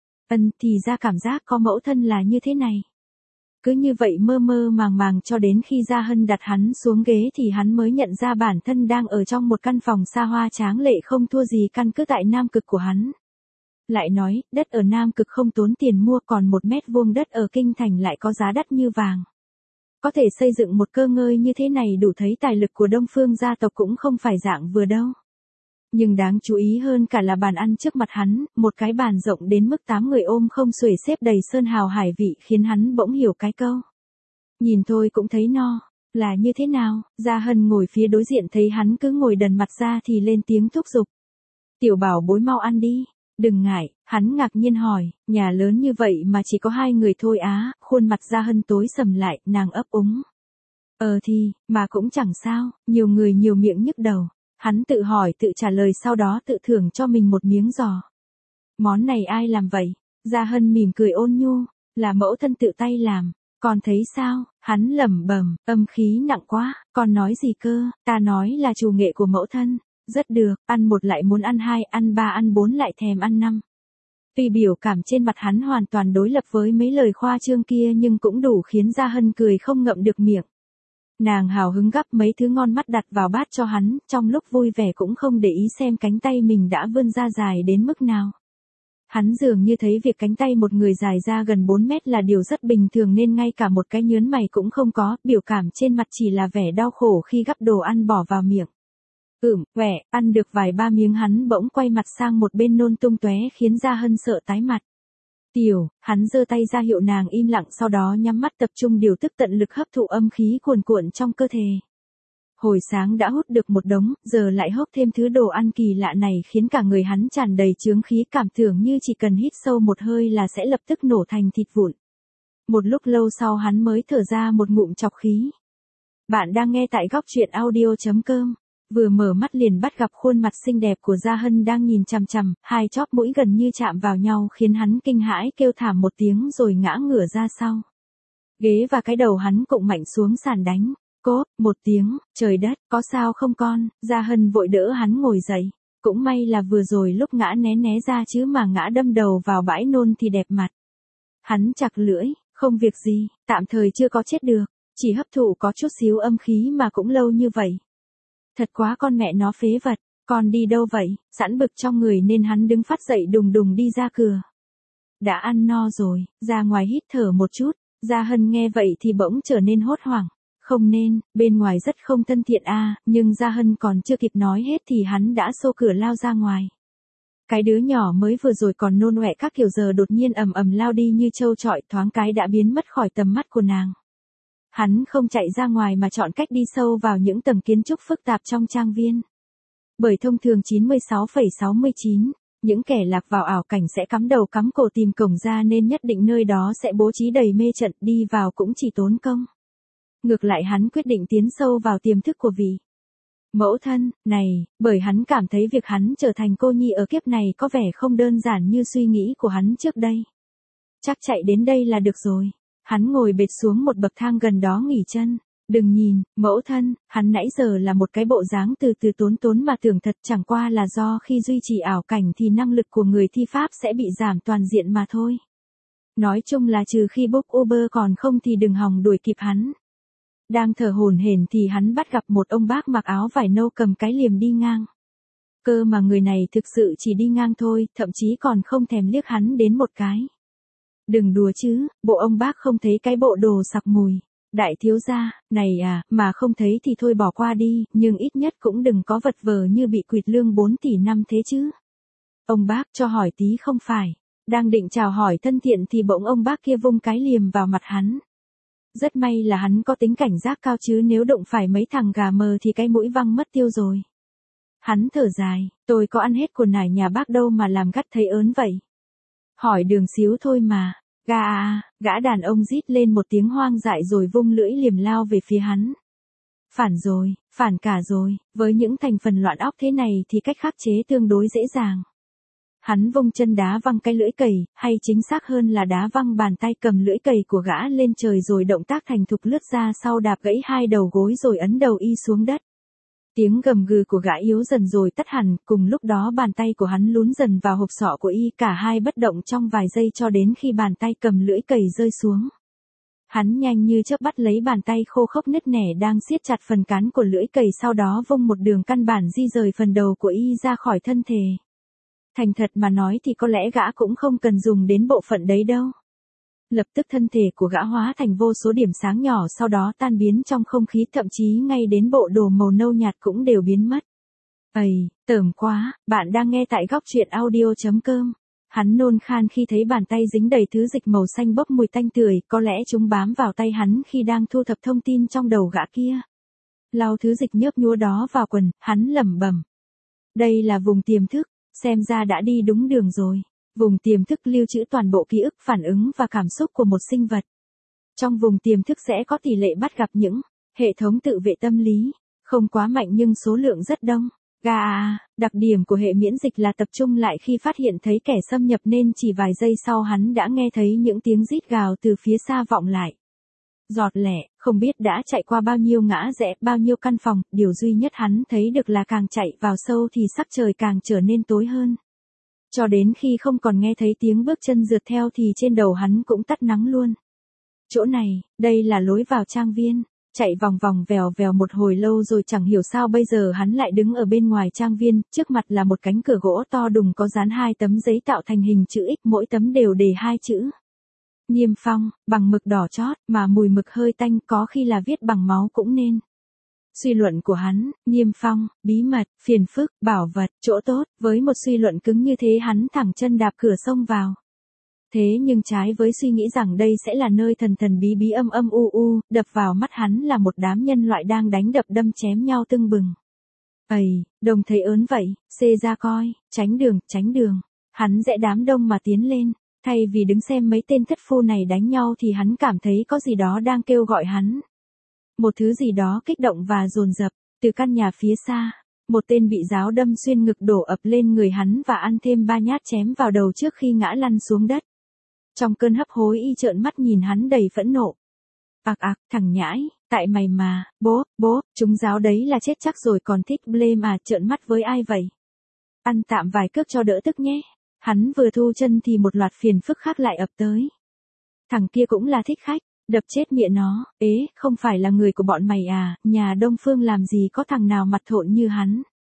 Thì ra cảm giác có mẫu thân là như thế này. Cứ như vậy mơ mơ màng màng cho đến khi Gia Hân đặt hắn xuống ghế thì hắn mới nhận ra bản thân đang ở trong một căn phòng xa hoa tráng lệ không thua gì căn cứ tại Nam Cực của hắn. Lại nói, đất ở Nam Cực không tốn tiền mua còn 1 mét vuông đất ở Kinh Thành lại có giá đắt như vàng. Có thể xây dựng một cơ ngơi như thế này đủ thấy tài lực của Đông Phương gia tộc cũng không phải dạng vừa đâu. Nhưng đáng chú ý hơn cả là bàn ăn trước mặt hắn, một cái bàn rộng đến mức 8 người ôm không xuể xếp đầy sơn hào hải vị khiến hắn bỗng hiểu cái câu. Nhìn thôi cũng thấy no, là như thế nào, Gia Hân ngồi phía đối diện thấy hắn cứ ngồi đần mặt ra thì lên tiếng thúc giục. Tiểu bảo bối mau ăn đi. Đừng ngại, hắn ngạc nhiên hỏi, nhà lớn như vậy mà chỉ có 2 người thôi á, khuôn mặt Gia Hân tối sầm lại, nàng ấp úng. Thì, mà cũng chẳng sao, nhiều người nhiều miệng nhức đầu. Hắn tự hỏi tự trả lời sau đó tự thưởng cho mình một miếng giò. Món này ai làm vậy? Gia Hân mỉm cười ôn nhu, là mẫu thân tự tay làm. Con thấy sao? Hắn lẩm bẩm, âm khí nặng quá, con nói gì cơ? Ta nói là chủ nghệ của mẫu thân. Rất được, ăn 1 lại muốn ăn 2, ăn 3 ăn 4 lại thèm ăn 5. Tuy biểu cảm trên mặt hắn hoàn toàn đối lập với mấy lời khoa trương kia nhưng cũng đủ khiến Gia Hân cười không ngậm được miệng. Nàng hào hứng gắp mấy thứ ngon mắt đặt vào bát cho hắn, trong lúc vui vẻ cũng không để ý xem cánh tay mình đã vươn ra dài đến mức nào. Hắn dường như thấy việc cánh tay một người dài ra gần 4 mét là điều rất bình thường nên ngay cả một cái nhớn mày cũng không có, biểu cảm trên mặt chỉ là vẻ đau khổ khi gắp đồ ăn bỏ vào miệng. Quẻ, ăn được vài ba miếng hắn bỗng quay mặt sang một bên nôn tung tóe khiến Gia Hân sợ tái mặt. Tiểu, hắn giơ tay ra hiệu nàng im lặng sau đó nhắm mắt tập trung điều tức tận lực hấp thụ âm khí cuồn cuộn trong cơ thể. Hồi sáng đã hút được một đống, giờ lại hốc thêm thứ đồ ăn kỳ lạ này khiến cả người hắn tràn đầy chướng khí cảm tưởng như chỉ cần hít sâu một hơi là sẽ lập tức nổ thành thịt vụn. Một lúc lâu sau hắn mới thở ra một ngụm trọc khí. Bạn đang nghe tại góc truyện audio.com. Vừa mở mắt liền bắt gặp khuôn mặt xinh đẹp của Gia Hân đang nhìn chằm chằm, hai chóp mũi gần như chạm vào nhau khiến hắn kinh hãi kêu thảm một tiếng rồi ngã ngửa ra sau. Ghế và cái đầu hắn cụng mạnh xuống sàn đánh. Cốp, một tiếng, trời đất, có sao không con? Gia Hân vội đỡ hắn ngồi dậy. Cũng may là vừa rồi lúc ngã né ra chứ mà ngã đâm đầu vào bãi nôn thì đẹp mặt. Hắn chặt lưỡi, không việc gì, tạm thời chưa có chết được, chỉ hấp thụ có chút xíu âm khí mà cũng lâu như vậy. Thật quá con mẹ nó phế vật, Con đi đâu vậy? Sẵn bực trong người nên hắn đứng phát dậy đùng đùng đi ra cửa. Đã ăn no rồi, ra ngoài hít thở một chút. Gia Hân nghe vậy thì bỗng trở nên hốt hoảng. Không nên, bên ngoài rất không thân thiện nhưng Gia Hân còn chưa kịp nói hết thì hắn đã xô cửa lao ra ngoài. Cái đứa nhỏ mới vừa rồi còn nôn ọe các kiểu giờ đột nhiên ầm ầm lao đi như trâu trọi, thoáng cái đã biến mất khỏi tầm mắt của nàng. Hắn không chạy ra ngoài mà chọn cách đi sâu vào những tầng kiến trúc phức tạp trong trang viên. Bởi thông thường 96,69, những kẻ lạc vào ảo cảnh sẽ cắm đầu cắm cổ tìm cổng ra nên nhất định nơi đó sẽ bố trí đầy mê trận, đi vào cũng chỉ tốn công. Ngược lại hắn quyết định tiến sâu vào tiềm thức của vị mẫu thân này, bởi hắn cảm thấy việc hắn trở thành cô nhi ở kiếp này có vẻ không đơn giản như suy nghĩ của hắn trước đây. Chắc chạy đến đây là được rồi. Hắn ngồi bệt xuống một bậc thang gần đó nghỉ chân. Đừng nhìn, mẫu thân, hắn nãy giờ là một cái bộ dáng từ từ tốn tốn mà tưởng thật, chẳng qua là do khi duy trì ảo cảnh thì năng lực của người thi pháp sẽ bị giảm toàn diện mà thôi. Nói chung là trừ khi book Uber còn không thì đừng hòng đuổi kịp hắn. Đang thở hổn hển thì hắn bắt gặp một ông bác mặc áo vải nâu cầm cái liềm đi ngang. Cơ mà người này thực sự chỉ đi ngang thôi, thậm chí còn không thèm liếc hắn đến một cái. Đừng đùa chứ, bộ ông bác không thấy cái bộ đồ sặc mùi. Đại thiếu gia, này mà không thấy thì thôi bỏ qua đi, nhưng ít nhất cũng đừng có vật vờ như bị quỵt lương 4 tỷ năm thế chứ. Ông bác cho hỏi tí không phải. Đang định chào hỏi thân thiện thì bỗng ông bác kia vung cái liềm vào mặt hắn. Rất may là hắn có tính cảnh giác cao chứ nếu đụng phải mấy thằng gà mờ thì cái mũi văng mất tiêu rồi. Hắn thở dài, tôi có ăn hết của nải nhà bác đâu mà làm gắt thấy ớn vậy. Hỏi đường xíu thôi mà. Gã đàn ông rít lên một tiếng hoang dại rồi vung lưỡi liềm lao về phía hắn. Phản rồi, phản cả rồi, với những thành phần loạn óc thế này thì cách khắc chế tương đối dễ dàng. Hắn vung chân đá văng cái lưỡi cày, hay chính xác hơn là đá văng bàn tay cầm lưỡi cày của gã lên trời rồi động tác thành thục lướt ra sau đạp gãy hai đầu gối rồi ấn đầu y xuống đất. Tiếng gầm gừ của gã yếu dần rồi tắt hẳn, cùng lúc đó bàn tay của hắn lún dần vào hộp sọ của y, cả hai bất động trong vài giây cho đến khi bàn tay cầm lưỡi cày rơi xuống. Hắn nhanh như chớp bắt lấy bàn tay khô khốc nứt nẻ đang siết chặt phần cán của lưỡi cày, sau đó vung một đường căn bản di rời phần đầu của y ra khỏi thân thể. Thành thật mà nói thì có lẽ gã cũng không cần dùng đến bộ phận đấy đâu. Lập tức thân thể của gã hóa thành vô số điểm sáng nhỏ, sau đó tan biến trong không khí, thậm chí ngay đến bộ đồ màu nâu nhạt cũng đều biến mất. Ây, tởm quá, bạn đang nghe tại góc truyện audio.com. Hắn nôn khan khi thấy bàn tay dính đầy thứ dịch màu xanh bốc mùi tanh tưởi, có lẽ chúng bám vào tay hắn khi đang thu thập thông tin trong đầu gã kia. Lau thứ dịch nhớp nhúa đó vào quần, hắn lẩm bẩm. Đây là vùng tiềm thức, xem ra đã đi đúng đường rồi. Vùng tiềm thức lưu trữ toàn bộ ký ức, phản ứng và cảm xúc của một sinh vật. Trong vùng tiềm thức sẽ có tỷ lệ bắt gặp những hệ thống tự vệ tâm lý, không quá mạnh nhưng số lượng rất đông. Đặc điểm của hệ miễn dịch là tập trung lại khi phát hiện thấy kẻ xâm nhập nên chỉ vài giây sau hắn đã nghe thấy những tiếng rít gào từ phía xa vọng lại. Giọt lẻ, không biết đã chạy qua bao nhiêu ngã rẽ, bao nhiêu căn phòng, điều duy nhất hắn thấy được là càng chạy vào sâu thì sắc trời càng trở nên tối hơn. Cho đến khi không còn nghe thấy tiếng bước chân rượt theo thì trên đầu hắn cũng tắt nắng luôn. Chỗ này, đây là lối vào trang viên. Chạy vòng vòng vèo vèo một hồi lâu rồi chẳng hiểu sao bây giờ hắn lại đứng ở bên ngoài trang viên, trước mặt là một cánh cửa gỗ to đùng có dán hai tấm giấy tạo thành hình chữ X, mỗi tấm đều đề hai chữ. Niêm phong, bằng mực đỏ chót, mà mùi mực hơi tanh, có khi là viết bằng máu cũng nên. Suy luận của hắn, niêm phong, bí mật, phiền phức, bảo vật, chỗ tốt, với một suy luận cứng như thế hắn thẳng chân đạp cửa xông vào. Thế nhưng trái với suy nghĩ rằng đây sẽ là nơi thần thần bí bí âm âm u, đập vào mắt hắn là một đám nhân loại đang đánh đập đâm chém nhau tưng bừng. Ây, đồng thấy ớn vậy, xê ra coi, tránh đường. Hắn rẽ đám đông mà tiến lên, thay vì đứng xem mấy tên thất phu này đánh nhau thì hắn cảm thấy có gì đó đang kêu gọi hắn. Một thứ gì đó kích động và dồn dập, từ căn nhà phía xa, một tên bị giáo đâm xuyên ngực đổ ập lên người hắn và ăn thêm 3 nhát chém vào đầu trước khi ngã lăn xuống đất. Trong cơn hấp hối y trợn mắt nhìn hắn đầy phẫn nộ. Thằng nhãi, tại mày mà, bố, chúng giáo đấy là chết chắc rồi còn thích blame trợn mắt với ai vậy? Ăn tạm vài cước cho đỡ tức nhé. Hắn vừa thu chân thì một loạt phiền phức khác lại ập tới. Thằng kia cũng là thích khách, đập chết mẹ nó, không phải là người của bọn mày nhà Đông Phương làm gì có thằng nào mặt thộn như hắn.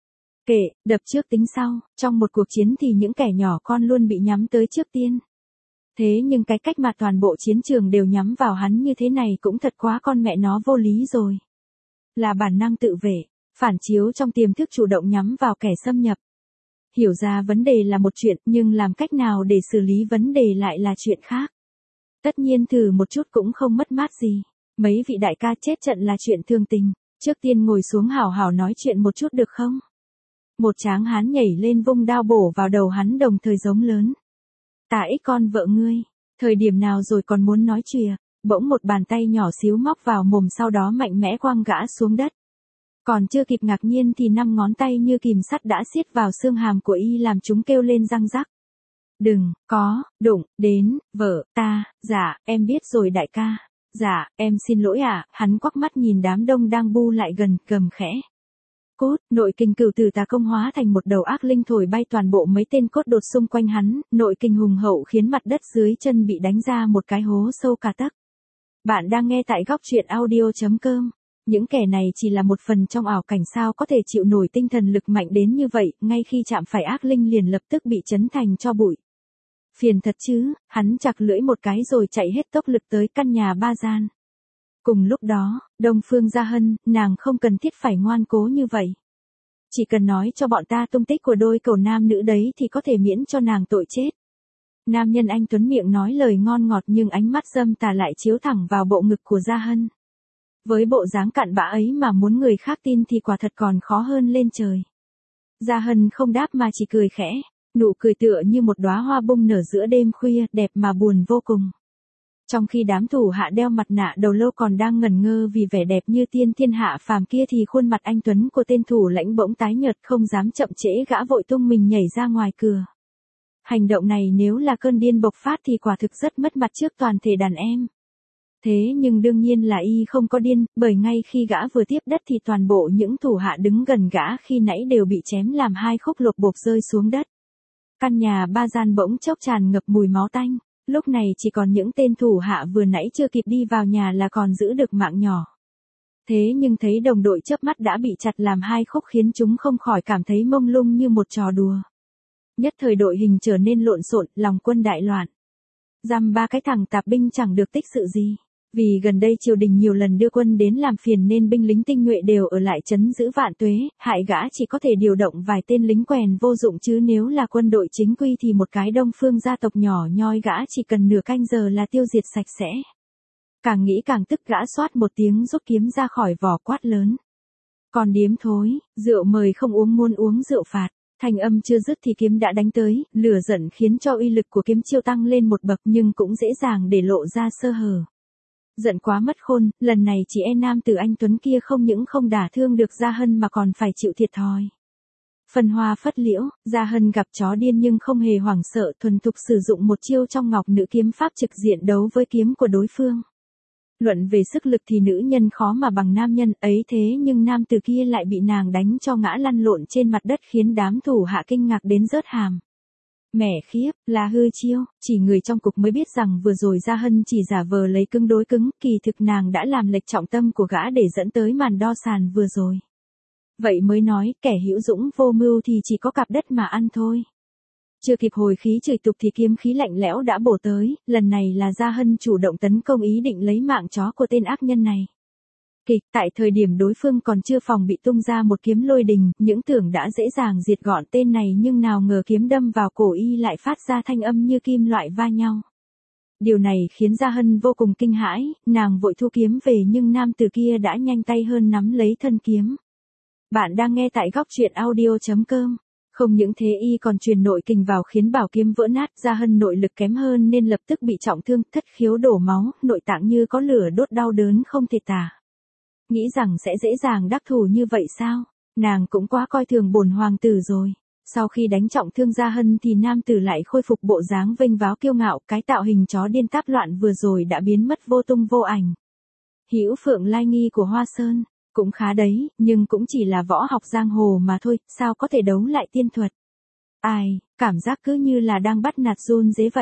Kệ, đập trước tính sau, trong một cuộc chiến thì những kẻ nhỏ con luôn bị nhắm tới trước tiên. Thế nhưng cái cách mà toàn bộ chiến trường đều nhắm vào hắn như thế này cũng thật quá con mẹ nó vô lý rồi. Là bản năng tự vệ, phản chiếu trong tiềm thức chủ động nhắm vào kẻ xâm nhập. Hiểu ra vấn đề là một chuyện nhưng làm cách nào để xử lý vấn đề lại là chuyện khác. Tất nhiên thử một chút cũng không mất mát gì. Mấy vị đại ca chết trận là chuyện thương tình. Trước tiên ngồi xuống hảo hảo nói chuyện một chút được không? Một tráng hán nhảy lên vung đao bổ vào đầu hắn đồng thời giống lớn. Tà ích con vợ ngươi, thời điểm nào rồi còn muốn nói chìa, bỗng một bàn tay nhỏ xíu móc vào mồm sau đó mạnh mẽ quăng gã xuống đất. Còn chưa kịp ngạc nhiên thì 5 ngón tay như kìm sắt đã siết vào xương hàm của y làm chúng kêu lên răng rắc. Đừng, có, đụng, đến, vợ, ta, dạ, em biết rồi đại ca. Dạ, em xin lỗi ạ, hắn quắc mắt nhìn đám đông đang bu lại gần, gầm khẽ. Cốt, nội kình cửu tử tà công hóa thành một đầu ác linh thổi bay toàn bộ mấy tên cốt đột xung quanh hắn, nội kình hùng hậu khiến mặt đất dưới chân bị đánh ra một cái hố sâu cả tấc. Bạn đang nghe tại góc truyện audio.com. Những kẻ này chỉ là một phần trong ảo cảnh sao có thể chịu nổi tinh thần lực mạnh đến như vậy, ngay khi chạm phải ác linh liền lập tức bị chấn thành tro bụi. Phiền thật chứ, hắn chặt lưỡi một cái rồi chạy hết tốc lực tới căn nhà ba gian. Cùng lúc đó, Đông Phương Gia Hân, nàng không cần thiết phải ngoan cố như vậy. Chỉ cần nói cho bọn ta tung tích của đôi cầu nam nữ đấy thì có thể miễn cho nàng tội chết. Nam nhân anh tuấn miệng nói lời ngon ngọt nhưng ánh mắt dâm tà lại chiếu thẳng vào bộ ngực của Gia Hân. Với bộ dáng cặn bã ấy mà muốn người khác tin thì quả thật còn khó hơn lên trời. Gia Hân không đáp mà chỉ cười khẽ, nụ cười tựa như một đóa hoa bung nở giữa đêm khuya, đẹp mà buồn vô cùng. Trong khi đám thủ hạ đeo mặt nạ đầu lâu còn đang ngẩn ngơ vì vẻ đẹp như tiên thiên hạ phàm kia thì khuôn mặt anh tuấn của tên thủ lãnh bỗng tái nhợt, không dám chậm trễ, gã vội tung mình nhảy ra ngoài cửa. Hành động này nếu là cơn điên bộc phát thì quả thực rất mất mặt trước toàn thể đàn em. Thế nhưng đương nhiên là y không có điên, bởi ngay khi gã vừa tiếp đất thì toàn bộ những thủ hạ đứng gần gã khi nãy đều bị chém làm hai khúc lột bột rơi xuống đất. Căn nhà ba gian bỗng chốc tràn ngập mùi máu tanh, lúc này chỉ còn những tên thủ hạ vừa nãy chưa kịp đi vào nhà là còn giữ được mạng nhỏ. Thế nhưng thấy đồng đội chớp mắt đã bị chặt làm hai khúc khiến chúng không khỏi cảm thấy mông lung như một trò đùa. Nhất thời đội hình trở nên lộn xộn, lòng quân đại loạn. Dăm ba cái thằng tạp binh chẳng được tích sự gì. Vì gần đây triều đình nhiều lần đưa quân đến làm phiền nên binh lính tinh nhuệ đều ở lại trấn giữ Vạn Tuế, hại gã chỉ có thể điều động vài tên lính quèn vô dụng chứ nếu là quân đội chính quy thì một cái Đông Phương gia tộc nhỏ nhoi gã chỉ cần nửa canh giờ là tiêu diệt sạch sẽ. Càng nghĩ càng tức, gã xoát một tiếng rút kiếm ra khỏi vỏ quát lớn. Còn điếm thối, rượu mời không uống muốn uống rượu phạt. Thanh âm chưa dứt thì kiếm đã đánh tới, lửa giận khiến cho uy lực của kiếm chiêu tăng lên một bậc nhưng cũng dễ dàng để lộ ra sơ hở. Giận quá mất khôn, lần này chỉ e nam tử anh tuấn kia không những không đả thương được Gia Hân mà còn phải chịu thiệt thòi. Phần hoa phất liễu, Gia Hân gặp chó điên nhưng không hề hoảng sợ, thuần thục sử dụng một chiêu trong ngọc nữ kiếm pháp trực diện đấu với kiếm của đối phương. Luận về sức lực thì nữ nhân khó mà bằng nam nhân ấy, thế nhưng nam tử kia lại bị nàng đánh cho ngã lăn lộn trên mặt đất khiến đám thủ hạ kinh ngạc đến rớt hàm. Mẹ khiếp, là hư chiêu, chỉ người trong cục mới biết rằng vừa rồi Gia Hân chỉ giả vờ lấy cứng đối cứng, kỳ thực nàng đã làm lệch trọng tâm của gã để dẫn tới màn đo sàn vừa rồi. Vậy mới nói, kẻ hữu dũng vô mưu thì chỉ có cặp đất mà ăn thôi. Chưa kịp hồi khí chửi tục thì kiếm khí lạnh lẽo đã bổ tới, lần này là Gia Hân chủ động tấn công ý định lấy mạng chó của tên ác nhân này. Kịch, tại thời điểm đối phương còn chưa phòng bị tung ra một kiếm lôi đình, những tưởng đã dễ dàng diệt gọn tên này nhưng nào ngờ kiếm đâm vào cổ y lại phát ra thanh âm như kim loại va nhau. Điều này khiến Gia Hân vô cùng kinh hãi, nàng vội thu kiếm về nhưng nam tử kia đã nhanh tay hơn nắm lấy thân kiếm. Bạn đang nghe tại góc truyện audio.com. Không những thế y còn truyền nội kình vào khiến bảo kiếm vỡ nát, Gia Hân nội lực kém hơn nên lập tức bị trọng thương, thất khiếu đổ máu, nội tạng như có lửa đốt đau đớn không thể tả. Nghĩ rằng sẽ dễ dàng đắc thủ như vậy sao? Nàng cũng quá coi thường bổn hoàng tử rồi. Sau khi đánh trọng thương Gia Hân thì nam tử lại khôi phục bộ dáng vênh váo kiêu ngạo, cái tạo hình chó điên táp loạn vừa rồi đã biến mất vô tung vô ảnh. Hữu Phượng Lai Nghi của Hoa Sơn, cũng khá đấy, nhưng cũng chỉ là võ học giang hồ mà thôi, sao có thể đấu lại tiên thuật. Ai, cảm giác cứ như là đang bắt nạt run dế vậy.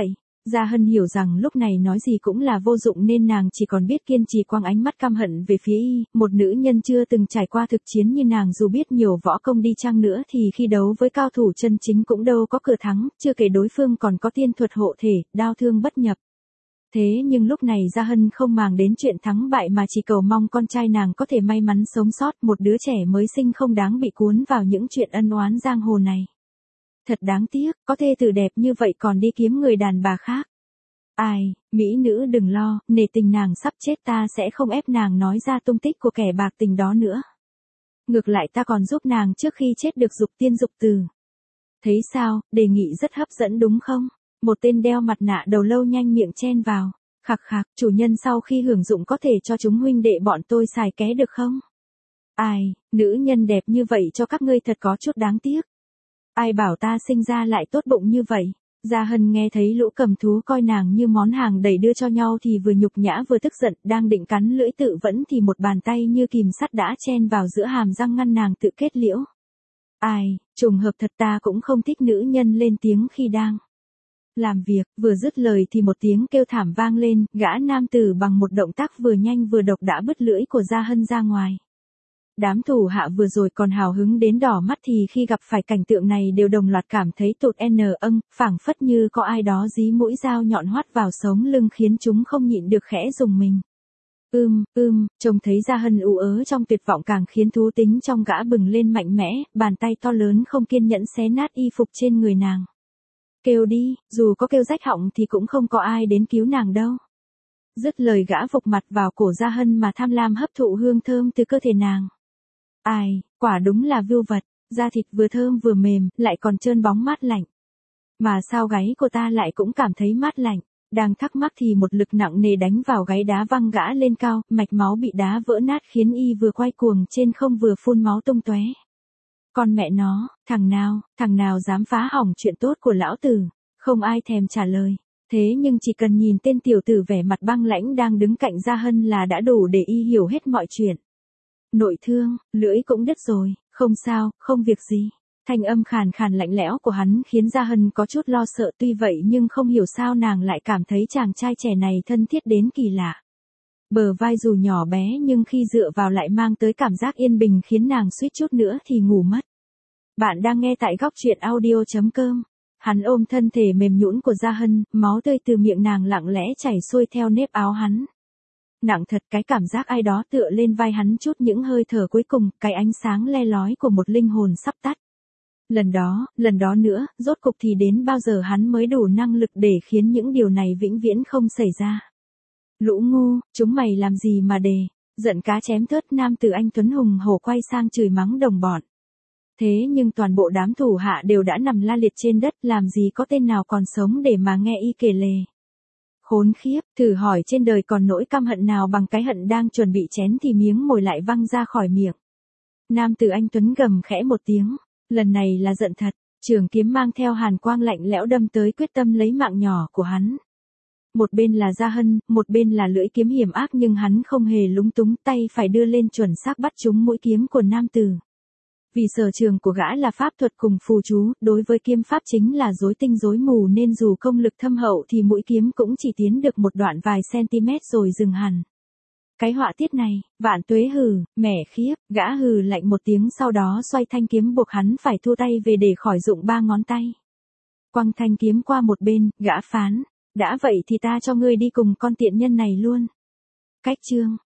Gia Hân hiểu rằng lúc này nói gì cũng là vô dụng nên nàng chỉ còn biết kiên trì quăng ánh mắt căm hận về phía y, một nữ nhân chưa từng trải qua thực chiến như nàng dù biết nhiều võ công đi chăng nữa thì khi đấu với cao thủ chân chính cũng đâu có cửa thắng, chưa kể đối phương còn có tiên thuật hộ thể, đao thương bất nhập. Thế nhưng lúc này Gia Hân không màng đến chuyện thắng bại mà chỉ cầu mong con trai nàng có thể may mắn sống sót, một đứa trẻ mới sinh không đáng bị cuốn vào những chuyện ân oán giang hồ này. Thật đáng tiếc, có thê tử đẹp như vậy còn đi kiếm người đàn bà khác. Ai, mỹ nữ đừng lo, nể tình nàng sắp chết ta sẽ không ép nàng nói ra tung tích của kẻ bạc tình đó nữa. Ngược lại ta còn giúp nàng trước khi chết được dục tiên dục từ. Thấy sao, đề nghị rất hấp dẫn đúng không? Một tên đeo mặt nạ đầu lâu nhanh miệng chen vào. Khạc khạc, chủ nhân sau khi hưởng dụng có thể cho chúng huynh đệ bọn tôi xài ké được không? Ai, nữ nhân đẹp như vậy cho các ngươi thật có chút đáng tiếc. Ai bảo ta sinh ra lại tốt bụng như vậy? Gia Hân nghe thấy lũ cầm thú coi nàng như món hàng đẩy đưa cho nhau thì vừa nhục nhã vừa tức giận, đang định cắn lưỡi tự vẫn thì một bàn tay như kìm sắt đã chen vào giữa hàm răng ngăn nàng tự kết liễu. Ai, trùng hợp thật ta cũng không thích nữ nhân lên tiếng khi đang làm việc, vừa dứt lời thì một tiếng kêu thảm vang lên, gã nam tử bằng một động tác vừa nhanh vừa độc đã bứt lưỡi của Gia Hân ra ngoài. Đám thủ hạ vừa rồi còn hào hứng đến đỏ mắt thì khi gặp phải cảnh tượng này đều đồng loạt cảm thấy tụt phảng phất như có ai đó dí mũi dao nhọn hoắt vào sống lưng khiến chúng không nhịn được khẽ rùng mình. Trông thấy Gia Hân ú ớ trong tuyệt vọng càng khiến thú tính trong gã bừng lên mạnh mẽ, bàn tay to lớn không kiên nhẫn xé nát y phục trên người nàng. Kêu đi, dù có kêu rách họng thì cũng không có ai đến cứu nàng đâu. Dứt lời gã vụt mặt vào cổ Gia Hân mà tham lam hấp thụ hương thơm từ cơ thể nàng. Ai, quả đúng là vưu vật, da thịt vừa thơm vừa mềm, lại còn trơn bóng mát lạnh. Mà sao gáy của ta lại cũng cảm thấy mát lạnh, đang thắc mắc thì một lực nặng nề đánh vào gáy đá văng gã lên cao, mạch máu bị đá vỡ nát khiến y vừa quay cuồng trên không vừa phun máu tung tóe. Con mẹ nó, thằng nào dám phá hỏng chuyện tốt của lão tử, không ai thèm trả lời. Thế nhưng chỉ cần nhìn tên tiểu tử vẻ mặt băng lãnh đang đứng cạnh Gia Hân là đã đủ để y hiểu hết mọi chuyện. Nội thương, lưỡi cũng đứt rồi, không sao, không việc gì. Thanh âm khàn khàn lạnh lẽo của hắn khiến Gia Hân có chút lo sợ, tuy vậy nhưng không hiểu sao nàng lại cảm thấy chàng trai trẻ này thân thiết đến kỳ lạ. Bờ vai dù nhỏ bé nhưng khi dựa vào lại mang tới cảm giác yên bình khiến nàng suýt chút nữa thì ngủ mất. Bạn đang nghe tại góc truyện audio.com. Hắn ôm thân thể mềm nhũn của Gia Hân, máu tươi từ miệng nàng lặng lẽ chảy xuôi theo nếp áo hắn. Nặng thật, cái cảm giác ai đó tựa lên vai hắn chút những hơi thở cuối cùng, cái ánh sáng le lói của một linh hồn sắp tắt. Lần đó nữa, rốt cục thì đến bao giờ hắn mới đủ năng lực để khiến những điều này vĩnh viễn không xảy ra. Lũ ngu, chúng mày làm gì mà đề, giận cá chém thớt, nam tử anh tuấn hùng hổ quay sang chửi mắng đồng bọn. Thế nhưng toàn bộ đám thủ hạ đều đã nằm la liệt trên đất, làm gì có tên nào còn sống để mà nghe y kể lể. Khốn khiếp, thử hỏi trên đời còn nỗi căm hận nào bằng cái hận đang chuẩn bị chén thì miếng mồi lại văng ra khỏi miệng. Nam tử anh tuấn gầm khẽ một tiếng, lần này là giận thật, trường kiếm mang theo hàn quang lạnh lẽo đâm tới quyết tâm lấy mạng nhỏ của hắn. Một bên là Gia Hân, một bên là lưỡi kiếm hiểm ác nhưng hắn không hề lúng túng, tay phải đưa lên chuẩn xác bắt trúng mũi kiếm của nam tử. Vì sở trường của gã là pháp thuật cùng phù chú, đối với kiếm pháp chính là rối tinh rối mù nên dù công lực thâm hậu thì mũi kiếm cũng chỉ tiến được một đoạn vài cm rồi dừng hẳn. Cái họa tiết này, vạn tuế hừ, mẻ khiếp, gã hừ lạnh một tiếng sau đó xoay thanh kiếm buộc hắn phải thua tay về để khỏi dụng ba ngón tay. Quăng thanh kiếm qua một bên, gã phán, đã vậy thì ta cho ngươi đi cùng con tiện nhân này luôn. Cách chương.